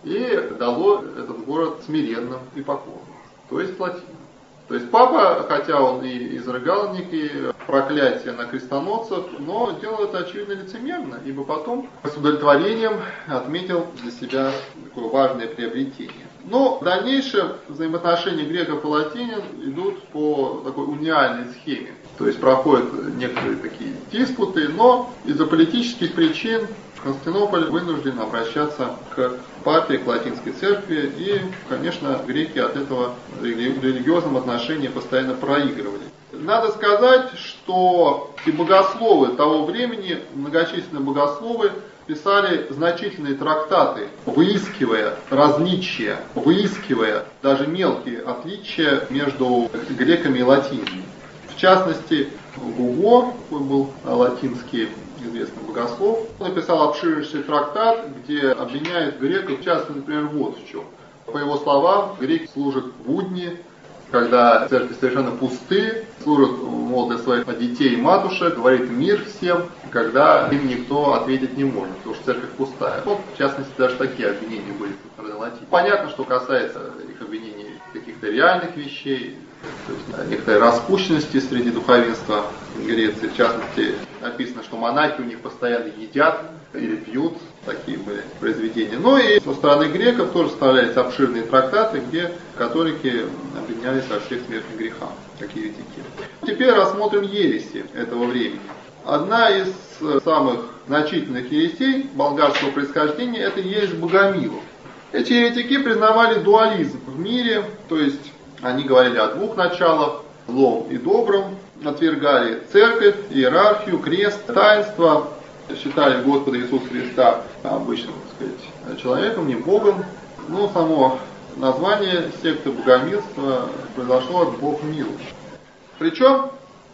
S1: и дало этот город смиренным и покорным, то есть латинам. То есть папа, хотя он и изрыгал некие проклятия на крестоносцев, но делал это очевидно лицемерно, ибо потом с удовлетворением отметил для себя такое важное приобретение. Но в дальнейшем взаимоотношения греков и латинян идут по такой униальной схеме. То есть проходят некоторые такие диспуты, но из-за политических причин Константинополь вынужден обращаться к папе, к латинской церкви, и, конечно, греки от этого в религиозном отношении постоянно проигрывали. Надо сказать, что и богословы того времени, многочисленные богословы, писали значительные трактаты, выискивая различия, выискивая даже мелкие отличия между греками и латинами. В частности, Гуго, такой был латинский известный богослов, написал обширнейший трактат, где обвиняет греков, в частности, например, вот в чем. По его словам, греки служат в будни, когда церкви совершенно пусты, служат, мол, для своих детей и матушек, говорит мир всем, когда им никто ответить не может, потому что церковь пустая. Вот, в частности, даже такие обвинения были со стороны латин. Понятно, что касается их обвинений каких-то реальных вещей, то есть некоторой распущенности среди духовенства Греции. В частности, написано, что монахи у них постоянно едят или пьют, такие были произведения. Но и со стороны греков тоже составлялись обширные трактаты, где католики обвинялись во всех смертных грехах, как еретики. Теперь рассмотрим ереси этого времени. Одна из самых значительных ересей болгарского происхождения – это ересь богомилов. Эти еретики признавали дуализм в мире, то есть они говорили о двух началах, злом и добром, отвергали церковь, иерархию, крест, таинство, считали Господа Иисуса Христа обычным, так сказать, человеком, не Богом. Но само название секты богомилства произошло от Бог мил. Причем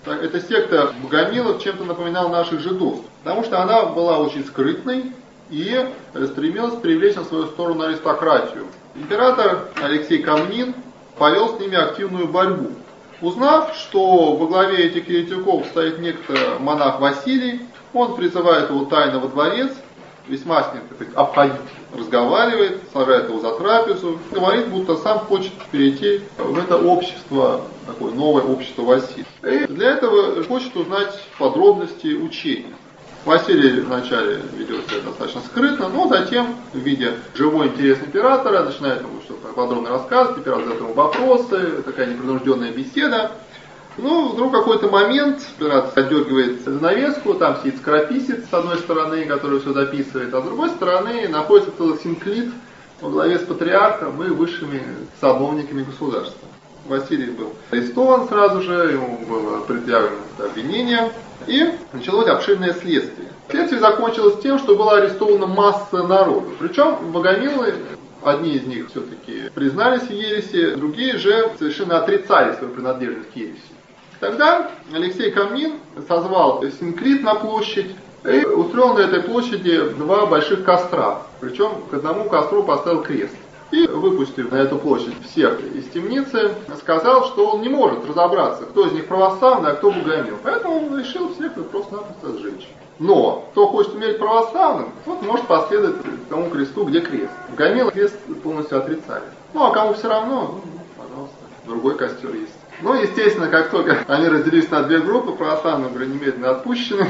S1: Эта секта богомилов чем-то напоминала наших жидовств, потому что она была очень скрытной и стремилась привлечь на свою сторону аристократию. Император Алексей Камнин повел с ними активную борьбу. Узнав, что во главе этих еретиков стоит некто монах Василий, он призывает его тайно во дворец, весьма с ним обходительно разговаривает, сажает его за трапезу, говорит, будто сам хочет перейти в это общество, такое новое общество Василия. И для этого хочет узнать подробности учения. Василий вначале ведет себя достаточно скрытно, но затем, видя живой интерес императора, начинает ему что-то подробно рассказывать, император задает ему вопросы, такая непринужденная беседа. Ну, вдруг какой-то момент, император отдергивает занавеску, там сидит скорописец с одной стороны, который все записывает, а с другой стороны находится целый синклит во главе с патриархом и высшими сановниками государства. Василий был арестован сразу же, ему было предъявлено обвинение, и началось обширное следствие. Следствие закончилось тем, что была арестована масса народу. Причем богомилы, одни из них все-таки признались в ереси, другие же совершенно отрицали свою принадлежность к ереси. Тогда Алексей Камнин созвал синклит на площадь и устроил на этой площади два больших костра. Причем к одному костру поставил крест. И, выпустив на эту площадь всех из темницы, сказал, что он не может разобраться, кто из них православный, а кто богомил. Поэтому он решил всех просто-напросто сжечь. Но кто хочет умереть православным, тот может последовать тому кресту, где крест. Богомилы крест полностью отрицали. Ну, а кому все равно, пожалуйста, другой костер есть. Ну, естественно, как только они разделились на две группы, православные были немедленно отпущены,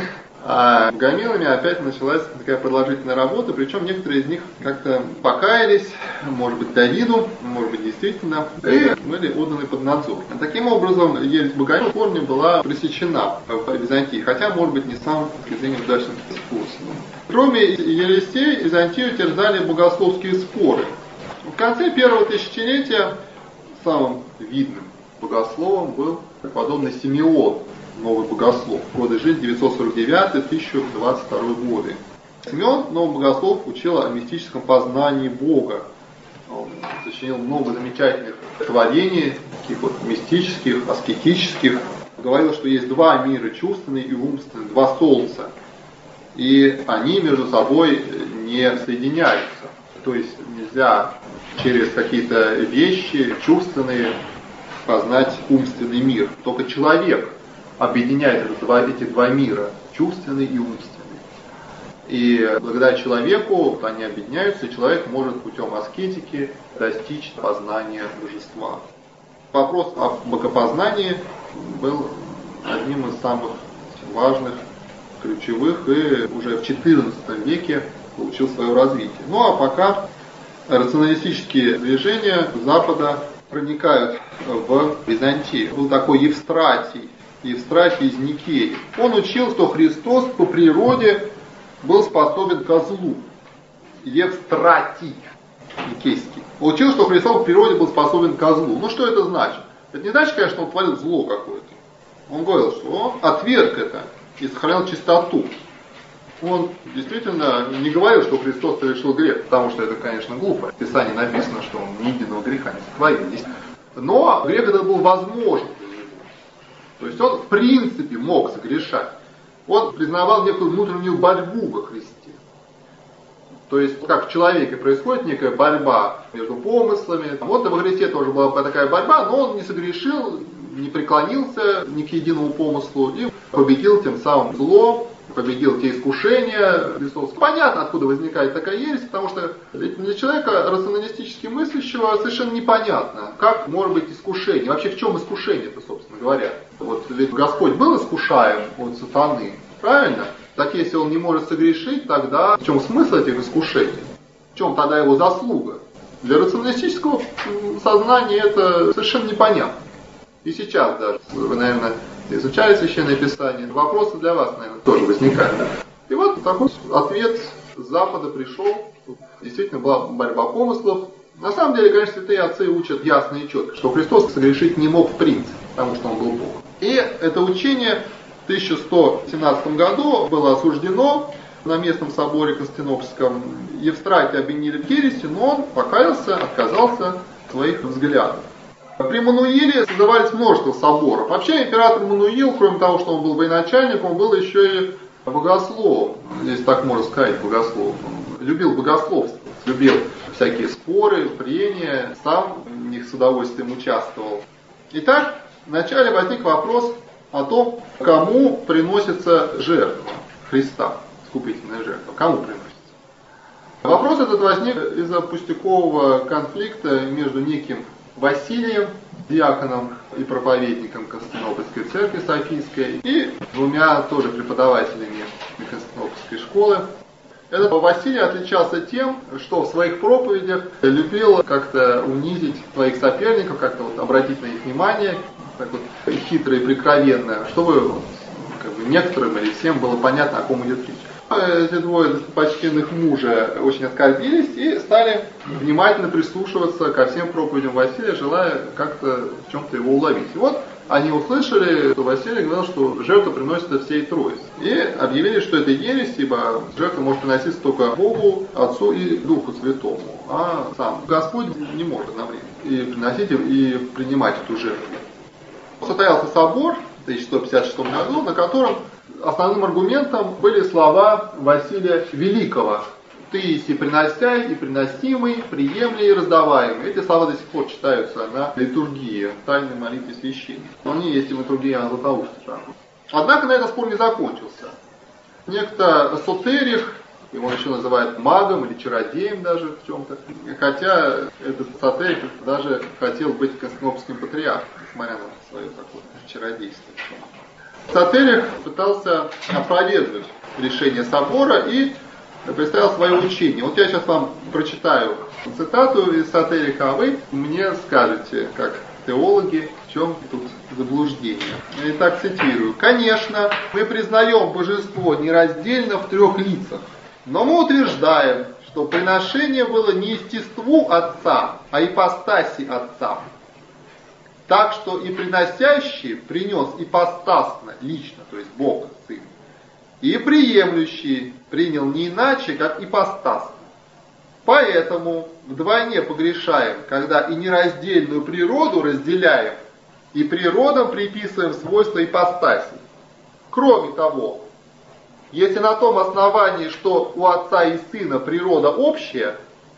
S1: а богомилами опять началась такая продолжительная работа, причем некоторые из них как-то покаялись, может быть, Давиду, может быть, действительно, и были отданы под надзор. Таким образом, ересь богомилов в корне была пресечена в Византии, хотя, может быть, не самым, с точки зрения, удачным способом. Кроме ересей, Византию терзали богословские споры. В конце первого тысячелетия самым видным богословом был преподобный Симеон, новый богослов, годы жизни 949-1022 годы. Симеон, новый богослов, учил о мистическом познании Бога. Он сочинил много замечательных творений, таких вот мистических, аскетических. Говорил, что есть два мира, чувственный и умственный, два солнца. И они между собой не соединяются. То есть нельзя через какие-то вещи чувственные познать умственный мир. Только человек объединяет эти два мира, чувственный и умственный. И благодаря человеку они объединяются, и человек может путем аскетики достичь познания божества. Вопрос о богопознании был одним из самых важных, ключевых, и уже в XIV веке получил свое развитие. Ну а пока рационалистические движения Запада проникают в Византию. Был такой Евстратий из Никеи. Он учил, что Христос по природе был способен ко злу. Евстратий Никейский. Он учил, что Христос по природе был способен ко злу. Ну что это значит? Это не значит, конечно, что он творил зло какое-то. Он говорил, что он отверг это и сохранял чистоту. Он действительно не говорил, что Христос совершил грех, потому что это, конечно, глупо. В Писании написано, что он ни единого греха не сотворил. Но грех это был возможен для него. То есть он в принципе мог согрешать. Он признавал некую внутреннюю борьбу во Христе. То есть, как в человеке происходит некая борьба между помыслами. Вот во Христе тоже была такая борьба, но он не согрешил, не преклонился ни к единому помыслу и победил тем самым зло, победил те искушения Христос. Понятно, откуда возникает такая ересь, потому что для человека рационалистически мыслящего совершенно непонятно, как может быть искушение. Вообще в чем искушение-то, собственно говоря? Вот ведь Господь был искушаем от сатаны, правильно? Так если он не может согрешить, тогда в чем смысл этих искушений? В чем тогда его заслуга? Для рационалистического сознания это совершенно непонятно. И сейчас даже, вы, наверное, изучали Священное Писание, вопросы для вас, наверное, тоже возникают. И вот такой ответ с Запада пришел. Действительно была борьба помыслов. На самом деле, конечно, святые отцы учат ясно и четко, что Христос согрешить не мог в принципе, потому что он был Бог. И это учение в 1117 году было осуждено на местном соборе Константинопольском. Евстратия обвинили в ереси, но он покаялся, отказался от своих взглядов. При Мануиле создавались множество соборов. Вообще император Мануил, кроме того, что он был военачальником, он был еще и богословом. Здесь так можно сказать, богослов. Он любил богословство, любил всякие споры, прения, сам в них с удовольствием участвовал. Итак, вначале возник вопрос о том, кому приносится жертва Христа, искупительная жертва, кому приносится. Вопрос этот возник из-за пустякового конфликта между неким Василием, диаконом и проповедником Константинопольской церкви Софийской, и двумя тоже преподавателями Константинопольской школы. Этот Василий отличался тем, что в своих проповедях любил как-то унизить своих соперников, как-то вот обратить на них внимание, так вот хитро и прикровенно, чтобы как бы некоторым или всем было понятно, о ком идет речь. Эти двое достопочтенных мужа очень оскорбились и стали внимательно прислушиваться ко всем проповедям Василия, желая как-то в чем-то его уловить. И вот они услышали, что Василий говорил, что жертва приносится всей Троице. И объявили, что это ересь, ибо жертва может приноситься только Богу, Отцу и Духу Святому, а сам Господь не может одновременно и приносить и принимать эту жертву. Состоялся собор в 1156 году, на котором основным аргументом были слова Василия Великого: «Ты еси приносяй и приносимый, приемлей и раздаваемый». Эти слова до сих пор читаются на литургии, в тайной молитве священника. Они есть и в литургии Иоанна Златоуста. Однако на этом спор не закончился. Некто Сотерих, его еще называют магом или чародеем даже в чем-то, хотя этот Сотерих даже хотел быть константинопольским патриархом, несмотря на свое такое чародейство. Сотерих пытался опровергнуть решение собора и представил свое учение. Вот я сейчас вам прочитаю цитату из Сотериха, а вы мне скажете, как теологи, в чем тут заблуждение. Итак, цитирую. «Конечно, мы признаем божество нераздельно в трех лицах, но мы утверждаем, что приношение было не естеству Отца, а ипостаси Отца. Так что и приносящий принес ипостасно, лично, то есть Бог, Сын, и приемлющий принял не иначе, как ипостасно. Поэтому вдвойне погрешаем, когда и нераздельную природу разделяем, и природам приписываем свойства ипостаси. Кроме того, если на том основании, что у Отца и Сына природа общая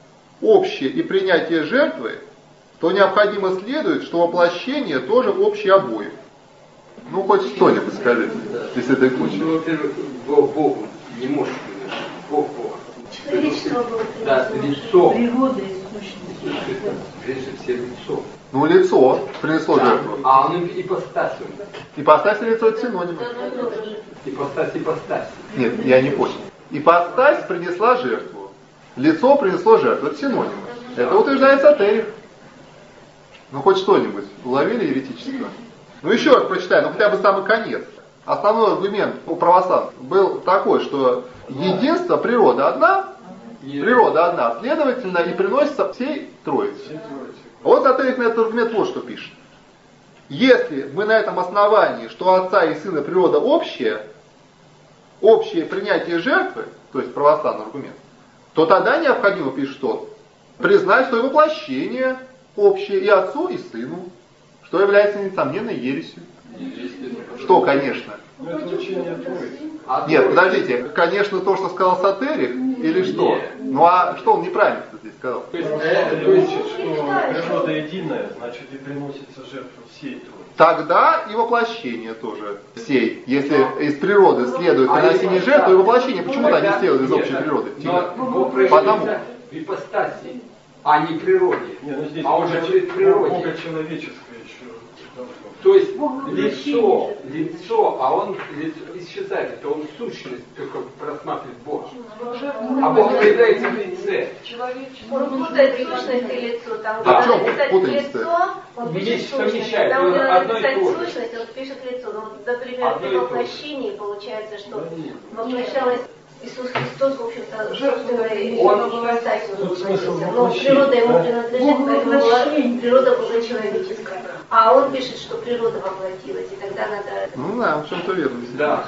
S1: и принятие жертвы, то необходимо следует, что воплощение тоже общее обоим». Ну, хоть что-нибудь скажите, если это ключ.
S2: Ну, во-первых, Бог не может быть. Бог.
S3: Человечество было
S2: да, лицо.
S3: Природа и сущность.
S2: Прежде всего лицо.
S1: Ну, лицо принесло жертву.
S2: А он ипостась.
S1: Ипостась и лицо — это синонимы.
S2: Ипостась.
S1: Нет, я не понял. Ипостась принесла жертву. Лицо принесло жертву. Это синонимы. Это утверждает Сотерих. Ну, хоть что-нибудь уловили еретическое? Ну, еще раз прочитаю, ну, хотя бы самый конец. Основной аргумент у православных был такой, что единство, природа одна, следовательно, и приносится всей Троице. Вот Сотерих на этот аргумент вот что пишет. Если мы на этом основании, что у Отца и Сына природа общее принятие жертвы, то есть православный аргумент, то тогда необходимо, пишет он, признать, что и воплощение общее и Отцу, и Сыну, что является несомненной ересью. Что, конечно?
S4: Это учение Троицы.
S1: Нет, подождите, конечно, то, что сказал Сотерих, или что?
S2: Нет.
S1: Ну а что он неправильно здесь сказал?
S2: То есть,
S4: Значит, что природа единая, значит и приносится жертва всей Троицы.
S1: Тогда и воплощение тоже всей. Если из природы следует приносение жертв, то и воплощение почему-то не следует из общей природы.
S2: Но Бог
S1: По одному.
S2: проявляется в ипостаси, а не природе.
S4: Не, ну здесь
S2: а уже в природе.
S4: Бога человеческое еще должно.
S2: То есть лицо, а он исчезает, это он сущность только просматривает Бога. А Бог проявляется в лице.
S3: Он путает сущность и лицо. Там,
S1: А в чем
S3: где написать
S1: путаница?
S3: лицо, он пишет
S2: Есть, что
S3: сущность.
S2: мешает,
S3: Там, где надо
S2: одно и
S3: написать
S2: то же.
S3: сущность, он пишет лицо. Ну, например,
S2: Одно и
S3: при
S2: то же.
S3: воплощении получается, что воплощалось Иисус Христос, в общем-то, собственной
S2: Он-
S3: ипостасью
S4: Тут смысл
S3: воплотился. Но
S4: воплощения,
S3: природа ему
S4: да?
S3: принадлежит, поэтому природа была человеческая. А он пишет, что природа воплотилась, и тогда надо...
S1: Ну да, в чем-то верно.
S2: Да.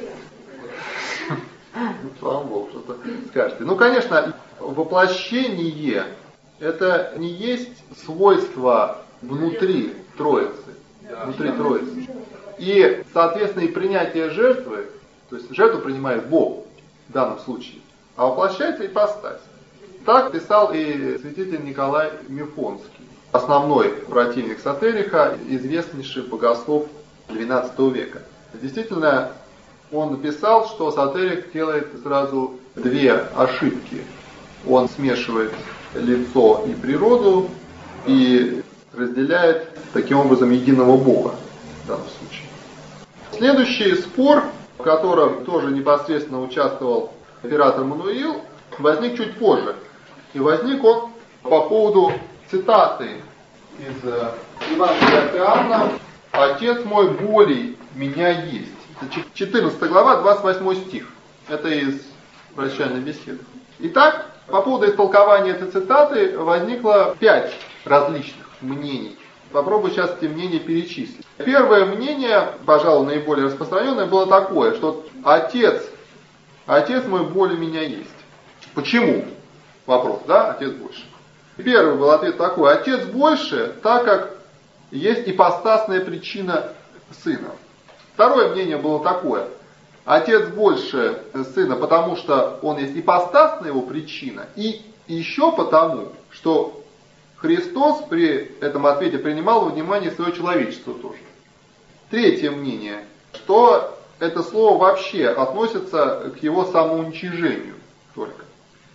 S1: Слава Богу, что-то скажете. Ну, конечно, воплощение — это не есть свойство внутри Троицы. Внутри Троицы. И, соответственно, и принятие жертвы, то есть жертву принимает Бог в данном случае, а воплощается ипостась. Так писал и святитель Николай Мефонский, основной противник эзотерика, известнейший богослов XII века. Действительно, он написал, что эзотерик делает сразу две ошибки. Он смешивает лицо и природу и разделяет таким образом единого Бога в данном случае. Следующий спор, в котором тоже непосредственно участвовал император Мануил, возник чуть позже. И возник он по поводу цитаты из Евангелия от Иоанна «Отец мой болей меня есть». Это 14 глава, 28 стих. Это из прощальной беседы. Итак, по поводу истолкования этой цитаты возникло 5 различных мнений. Попробую сейчас эти мнения перечислить. Первое мнение, пожалуй, наиболее распространенное, было такое, что отец мой более меня есть. Почему? Вопрос, да? Отец больше. Первый был ответ такой: отец больше, так как есть ипостасная причина сына. Второе мнение было такое: отец больше сына, потому что он есть ипостасная его причина, и еще потому, что Христос при этом ответе принимал во внимание свое человечество тоже. Третье мнение, что это слово вообще относится к его самоуничижению только.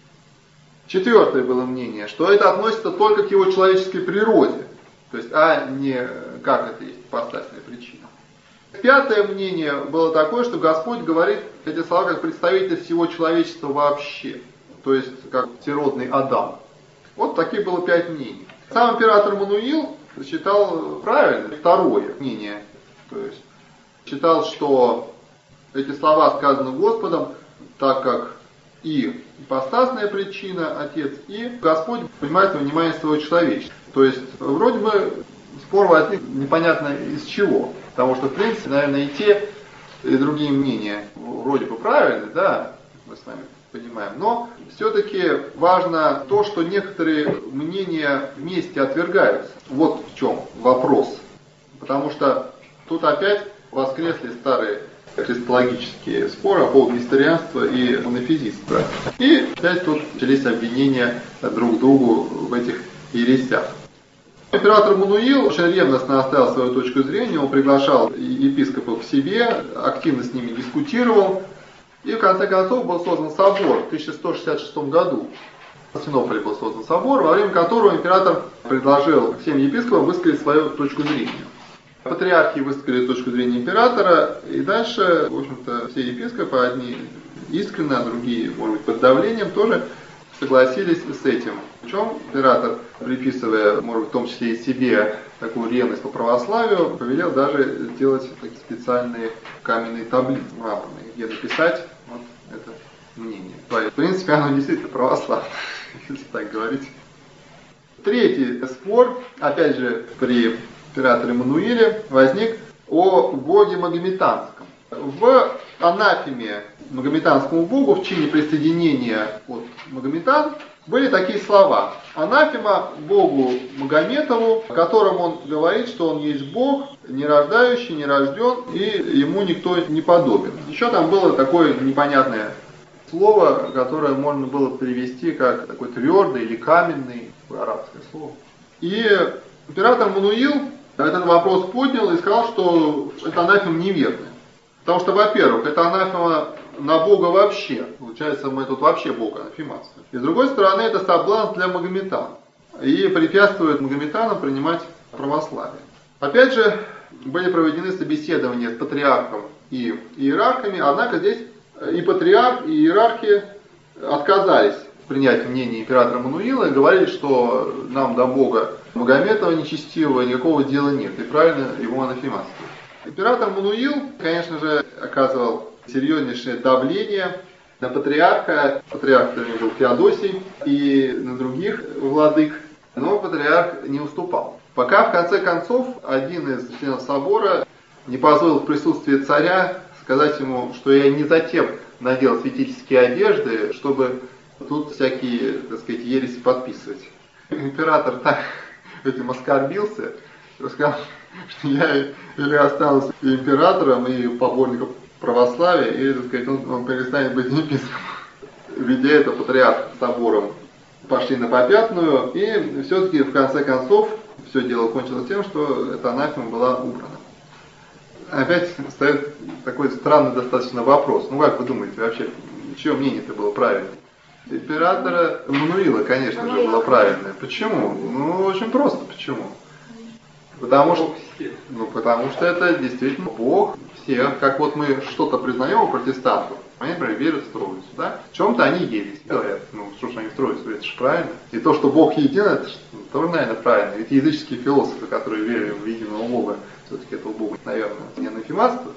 S1: Четвертое было мнение, что это относится только к его человеческой природе, то есть, а не как это есть ипостасная причина. Пятое мнение было такое, что Господь говорит эти слова как представитель всего человечества вообще, то есть как всеродный Адам. Вот таких было 5 мнений. Сам император Мануил считал правильным второе мнение, то есть считал, что эти слова сказаны Господом, так как и ипостасная причина, Отец, и Господь принимает во внимание своего человечества. То есть вроде бы спор возник непонятно из чего, потому что в принципе, наверное, и те, и другие мнения вроде бы правильны, да, мы с вами понимаем, но все-таки важно то, что некоторые мнения вместе отвергаются. Вот в чем вопрос. Потому что тут опять воскресли старые христологические споры по поводу несторианства и монофизитства. И опять тут начались обвинения друг другу в этих ересях. Император Мануил очень ревностно оставил свою точку зрения, он приглашал епископов к себе, активно с ними дискутировал. И в конце концов был создан собор в 1166 году. В Синополе был создан собор, во время которого император предложил всем епископам высказать свою точку зрения. Патриархи высказали точку зрения императора, и дальше, в общем-то, все епископы, одни искренне, а другие, может быть, под давлением, тоже согласились с этим. Причем император, приписывая, может быть, в том числе и себе такую ревность по православию, повелел даже сделать такие специальные каменные таблицы мраморные, где написать вот это мнение. В принципе, оно действительно православное, если так говорить. Третий спор, опять же, при императоре Мануиле, возник о боге магометанском. В анафеме магометанскому богу в чине присоединения от магометан были такие слова: анафема богу Магометову, в котором он говорит, что он есть бог, не рождающий, не рожден, и ему никто не подобен. Еще там было такое непонятное слово, которое можно было перевести как такой твердый или каменный, арабское слово. И император Мануил этот вопрос поднял и сказал, что это анафема неверная. Потому что, во-первых, это анафема на Бога вообще. Получается, мы тут вообще Бога анафематствуем. И с другой стороны, это соблазн для магометан. И препятствует магометанам принимать православие. Опять же, были проведены собеседования с патриархом и иерархами, однако здесь и патриарх, и иерархи отказались принять мнение императора Мануила и говорили, что нам до Бога Магометова нечестивого никакого дела нет, и правильно его анафематствуют. Император Мануил, конечно же, оказывал серьезнейшее давление на патриарха. Патриарх был Феодосий и на других владык, но патриарх не уступал. Пока в конце концов один из членов собора не позволил в присутствии царя сказать ему, что я не затем надел святительские одежды, чтобы тут всякие, так сказать, ереси подписывать. Император так этим оскорбился, сказал, что я или останусь императором и поборником православия, или, так сказать, он перестанет быть епископом. Видя это, патриарх с собором пошли на попятную, и все-таки в конце концов все дело кончилось тем, что эта анафема была убрана. Опять стоит такой странный достаточно вопрос. Ну как вы думаете, вообще, чье мнение-то было правильное? Императора Эммануила, конечно же, было правильное. Почему? Ну, очень просто. Почему? Потому что это действительно Бог всех. Как вот мы что-то признаем у протестантов, они, например, верят в Троицу, да? В чем-то они ересь. Говорят, ну что ж они в Троицу, это же правильно. И то, что Бог един, это тоже, наверное, правильно. Ведь языческие философы, которые верили в единого Бога, все-таки этого Бога, наверное, не анафематство.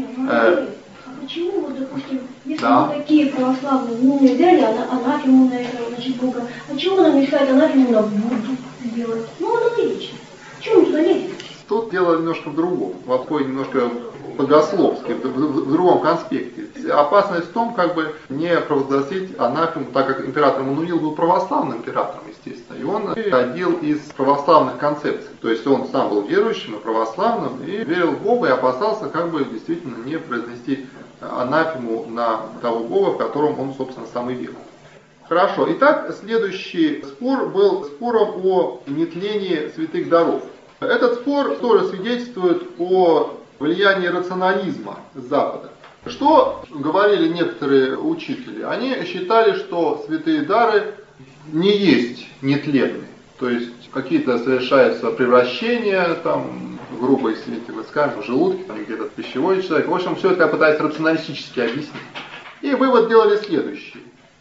S5: Почему, вот, допустим, если мы такие православные, ну, не взяли анафему на это, значит, Бога, а чего нам искать анафему на Будду делать? Ну, аналогично. Чего мы туда лезем?
S1: Тут дело немножко в другом, в такой немножко богословский, в другом конспекте. Опасность в том, как бы не провозгласить анафему, так как император Эммануил был православным императором, естественно, и он исходил из православных концепций. То есть он сам был верующим и православным, и верил в Бога, и опасался как бы действительно не произнести анафему на того Бога, в котором он, собственно, сам и верил. Хорошо. Итак, следующий спор был спором о нетлении святых даров. Этот спор тоже свидетельствует о влиянии рационализма с Запада. Что говорили некоторые учители? Они считали, что святые дары не есть нетленные. То есть какие-то совершаются превращения, там, грубо, если мы скажем, в желудке, там где-то пищевой человек. В общем, все это я пытаюсь рационалистически объяснить. И вывод делали следующий,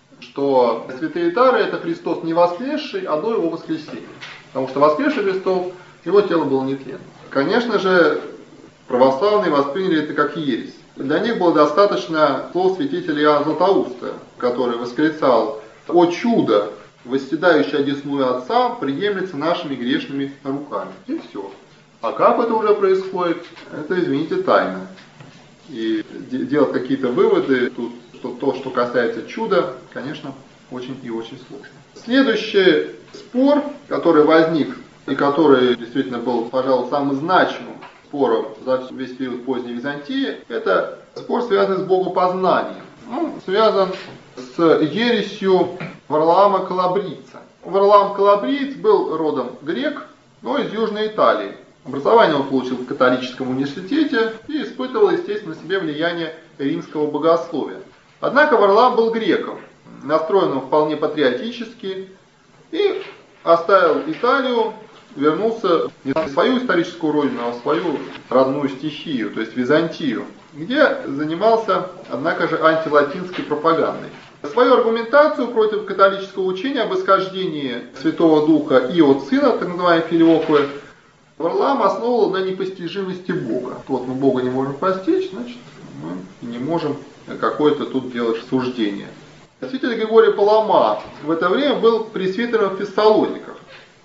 S1: что святые дары это Христос не воскресший, а до его воскресения. Потому что воскресший Христос, его тело было нетленно. Конечно же, православные восприняли это как ересь. Для них было достаточно слов святителя Иоанна Златоуста, который восклицал: «О чудо, восседающий одесную Отца, приемлется нашими грешными руками». И все. А как это уже происходит, это, извините, тайна. И делать какие-то выводы, тут, то, что касается чуда, конечно, очень и очень сложно. Следующий спор, который возник, и который действительно был, пожалуй, самым значимым спором за весь период поздней Византии, это спор, связанный с богопознанием. Он связан с ересью Варлаама Калабрийца. Варлаам Калабриец был родом грек, но из Южной Италии. Образование он получил в католическом университете и испытывал, естественно, на себе влияние римского богословия. Однако Варлаам был греком, настроенным вполне патриотически, и оставил Италию, вернулся не на свою историческую родину, а в свою родную стихию, то есть Византию, где занимался, однако же, антилатинской пропагандой. Свою аргументацию против католического учения об исхождении Святого Духа и от Сына, так называемой Филиофы, Варлаам основывал на непостижимости Бога. Вот мы Бога не можем постичь, значит, мы не можем какое-то тут делать суждение. Святитель Григорий Палама в это время был пресвитером в Фессалониках.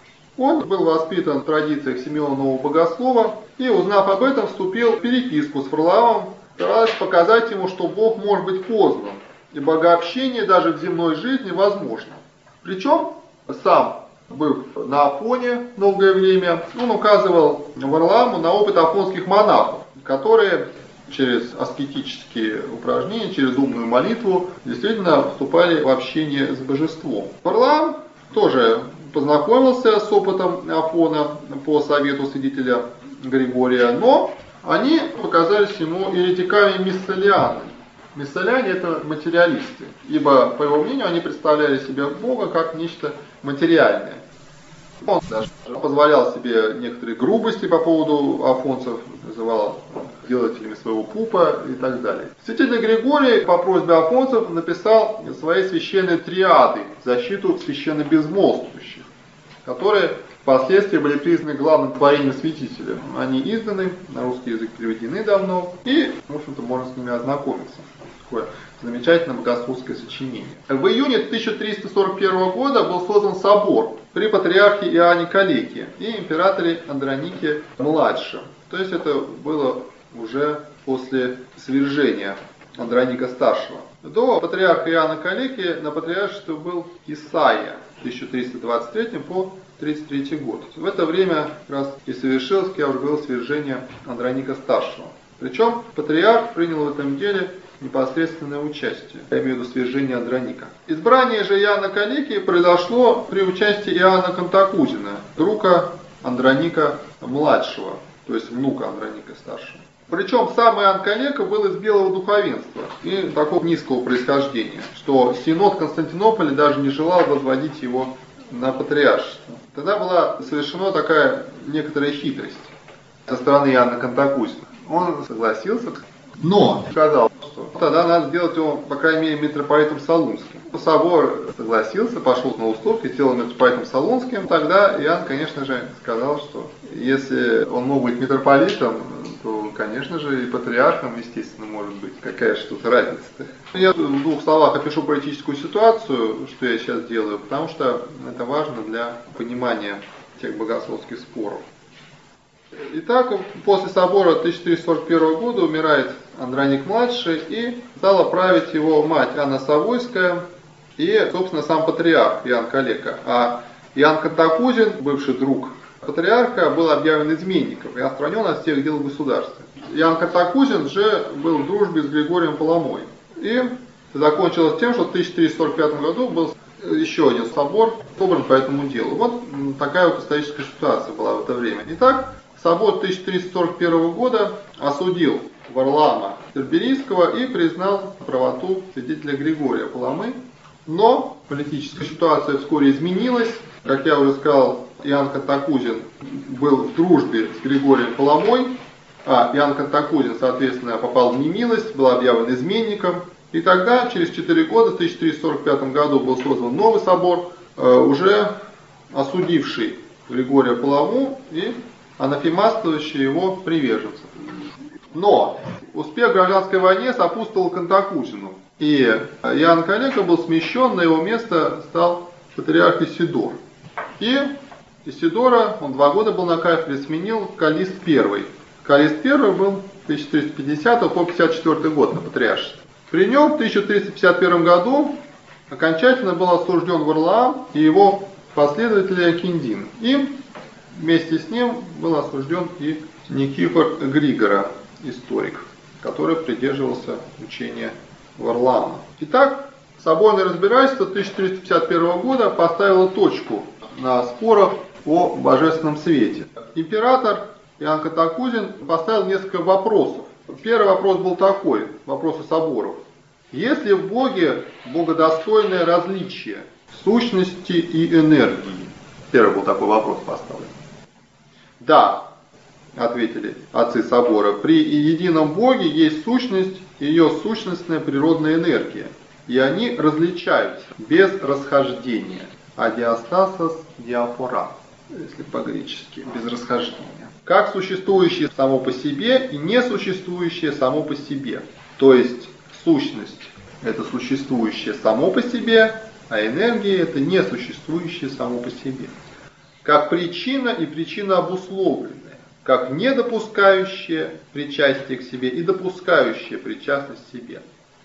S1: Он был воспитан в традициях Симеона Нового Богослова и, узнав об этом, вступил в переписку с Варлаамом, стараясь показать ему, что Бог может быть познан, и богообщение даже в земной жизни возможно. Причем сам, быв на Афоне многое время, он указывал Варлааму на опыт афонских монахов, которые через аскетические упражнения, через умную молитву действительно вступали в общение с божеством. Варлаам тоже познакомился с опытом Афона по совету святителя Григория, но они показались ему еретиками-миссалианами. Миссалиане — это материалисты, ибо, по его мнению, они представляли себе Бога как нечто материальное. Он даже позволял себе некоторые грубости по поводу афонцев, называл делателями своего пупа и так далее. Святитель Григорий по просьбе афонцев написал свои священные триады в защиту священно безмолвствующих, которые впоследствии были признаны главным творением святителя. Они изданы, на русский язык переведены давно, и, в общем-то, можно с ними ознакомиться. Такое замечательное богословское сочинение. В июне 1341 года был создан собор при патриархе Иоанне Калеке и императоре Андронике Младшем. То есть это было уже после свержения Андроника Старшего. До патриарха Иоанна Калеки на патриаршестве был Исаия в 1323 по 33 год. В это время как раз и совершилось, как я уже говорил, свержение Андроника Старшего. Причем патриарх принял в этом деле непосредственное участие, я имею в виду свержение Андроника. Избрание же Иоанна Калеки произошло при участии Иоанна Кантакузина, друга Андроника Младшего, то есть внука Андроника Старшего. Причем сам Иоанн Калека был из белого духовенства и такого низкого происхождения, что Синод Константинополя даже не желал возводить его на патриаршество. Тогда была совершена такая некоторая хитрость со стороны Иоанна Кантакузина. Он согласился, но сказал, что тогда надо сделать его, по крайней мере, митрополитом Солунским. Собор согласился, пошел на уступки, сделал митрополитом Солунским. Тогда Иоанн, конечно же, сказал, что если он мог быть митрополитом, то, конечно же, и патриархом, естественно, может быть. Какая же тут разница-то? Я в двух словах опишу политическую ситуацию, что я сейчас делаю, потому что это важно для понимания тех богословских споров. Итак, после собора 1441 года умирает Андроник-младший, и стала править его мать Анна Савойская и, собственно, сам патриарх Иоанн Калека. А Иоанн Кантакузин, бывший друг патриарха, был объявлен изменником и отстранен от всех дел государства. Иоанн Кантакузин же был в дружбе с Григорием Паламоем. И закончилось тем, что в 1445 году был еще один собор собран по этому делу. Вот такая вот историческая ситуация была в это время. Итак, собор 1341 года осудил Варлаама Терберийского и признал правоту святителя Григория Паламы. Но политическая ситуация вскоре изменилась. Как я уже сказал, Иоанн Кантакузин был в дружбе с Григорием Паламой, а Иоанн Кантакузин, соответственно, попал в немилость, был объявлен изменником. И тогда, через 4 года, в 1445 году был создан новый собор, уже осудивший Григория Паламу и анафематствующий его приверженцев. Но успех в гражданской войне сопутствовал Кантакузину. И Иоанн Калека был смещен, на его место стал патриарх Исидор. И Исидора, он 2 года был на кафедре, сменил Калист I. Калист I был с 1450 по 1454 год на патриаршестве. При нем в 1351 году окончательно был осужден Варлаам и его последователи Акиндин. И вместе с ним был осужден и Никифор Григора, историк, который придерживался учения Варлаама. Итак, соборное разбирательство 1351 года поставило точку на спорах о божественном свете. Император Иоанн Кантакузин поставил несколько вопросов. Первый вопрос был такой, вопросы соборов. Есть ли в Боге богодостойное различие сущности и энергии? Первый был такой вопрос поставлен. Да, ответили отцы собора, при едином Боге есть сущность и ее сущностная природная энергия, и они различаются без расхождения. Адиастасос диафора, если по-гречески, без расхождения. Как существующее само по себе и несуществующее само по себе. То есть сущность – это существующее само по себе, а энергия – это несуществующее само по себе. Как причина и причина обусловленная, как недопускающее причастие к себе и допускающее причастность к себе.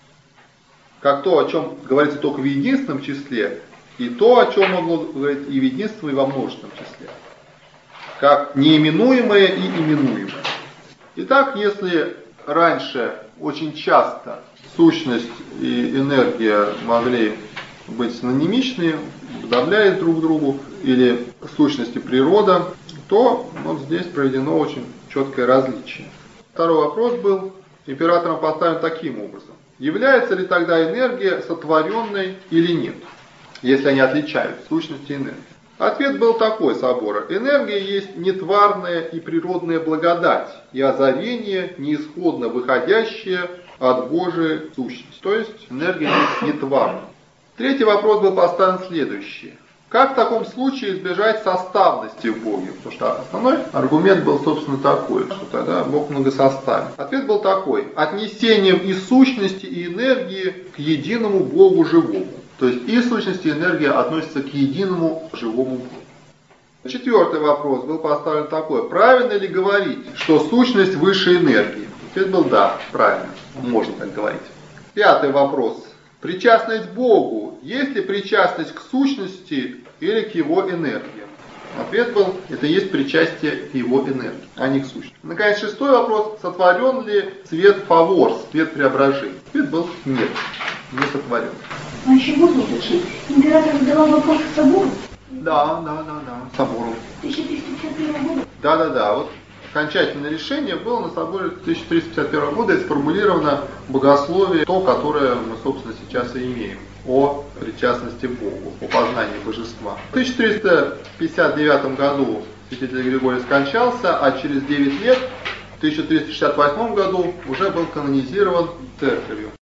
S1: Как то, о чем говорится только в единственном числе, и то, о чем могло говорить и в единственном, и во множественном числе. Как неименуемое и именуемое. Итак, если раньше очень часто сущность и энергия могли быть синонимичны, уподобляясь друг другу, или сущность и природа, то вот здесь проведено очень четкое различие. Второй вопрос был императором поставлен таким образом. Является ли тогда энергия сотворенной или нет, если они отличаются, сущность и энергия? Ответ был такой собора. Энергия есть нетварная и природная благодать, и озарение неисходно выходящее от Божией сущности. То есть энергия есть нетварная. Третий вопрос был поставлен следующий. Как в таком случае избежать составности в Боге? Потому что основной аргумент был, собственно, такой, что тогда Бог многосоставен. Ответ был такой. Отнесением и сущности, и энергии к единому Богу живому. То есть и сущность, и энергия относятся к единому живому Богу. Четвертый вопрос был поставлен такой. Правильно ли говорить, что сущность выше энергии? Ответ был да, правильно. Можно так говорить. Пятый вопрос. Причастность Богу. Есть ли причастность к сущности или к его энергиям? Ответ был, это есть причастие к его энергии, а не к сущности. Наконец, шестой вопрос, сотворен ли свет фаворс, свет преображения? Ответ был нет, не сотворен.
S5: А еще можно уточнить, император задавал вопрос к собору?
S1: Да, собору.
S5: 1351 года?
S1: Да. Вот окончательное решение было на соборе 1351 года и сформулировано в богословии, то, которое мы, собственно, сейчас и имеем, о причастности к Богу, о познании божества. В 1359 году святитель Григорий скончался, а через 9 лет, в 1368 году, уже был канонизирован церковью.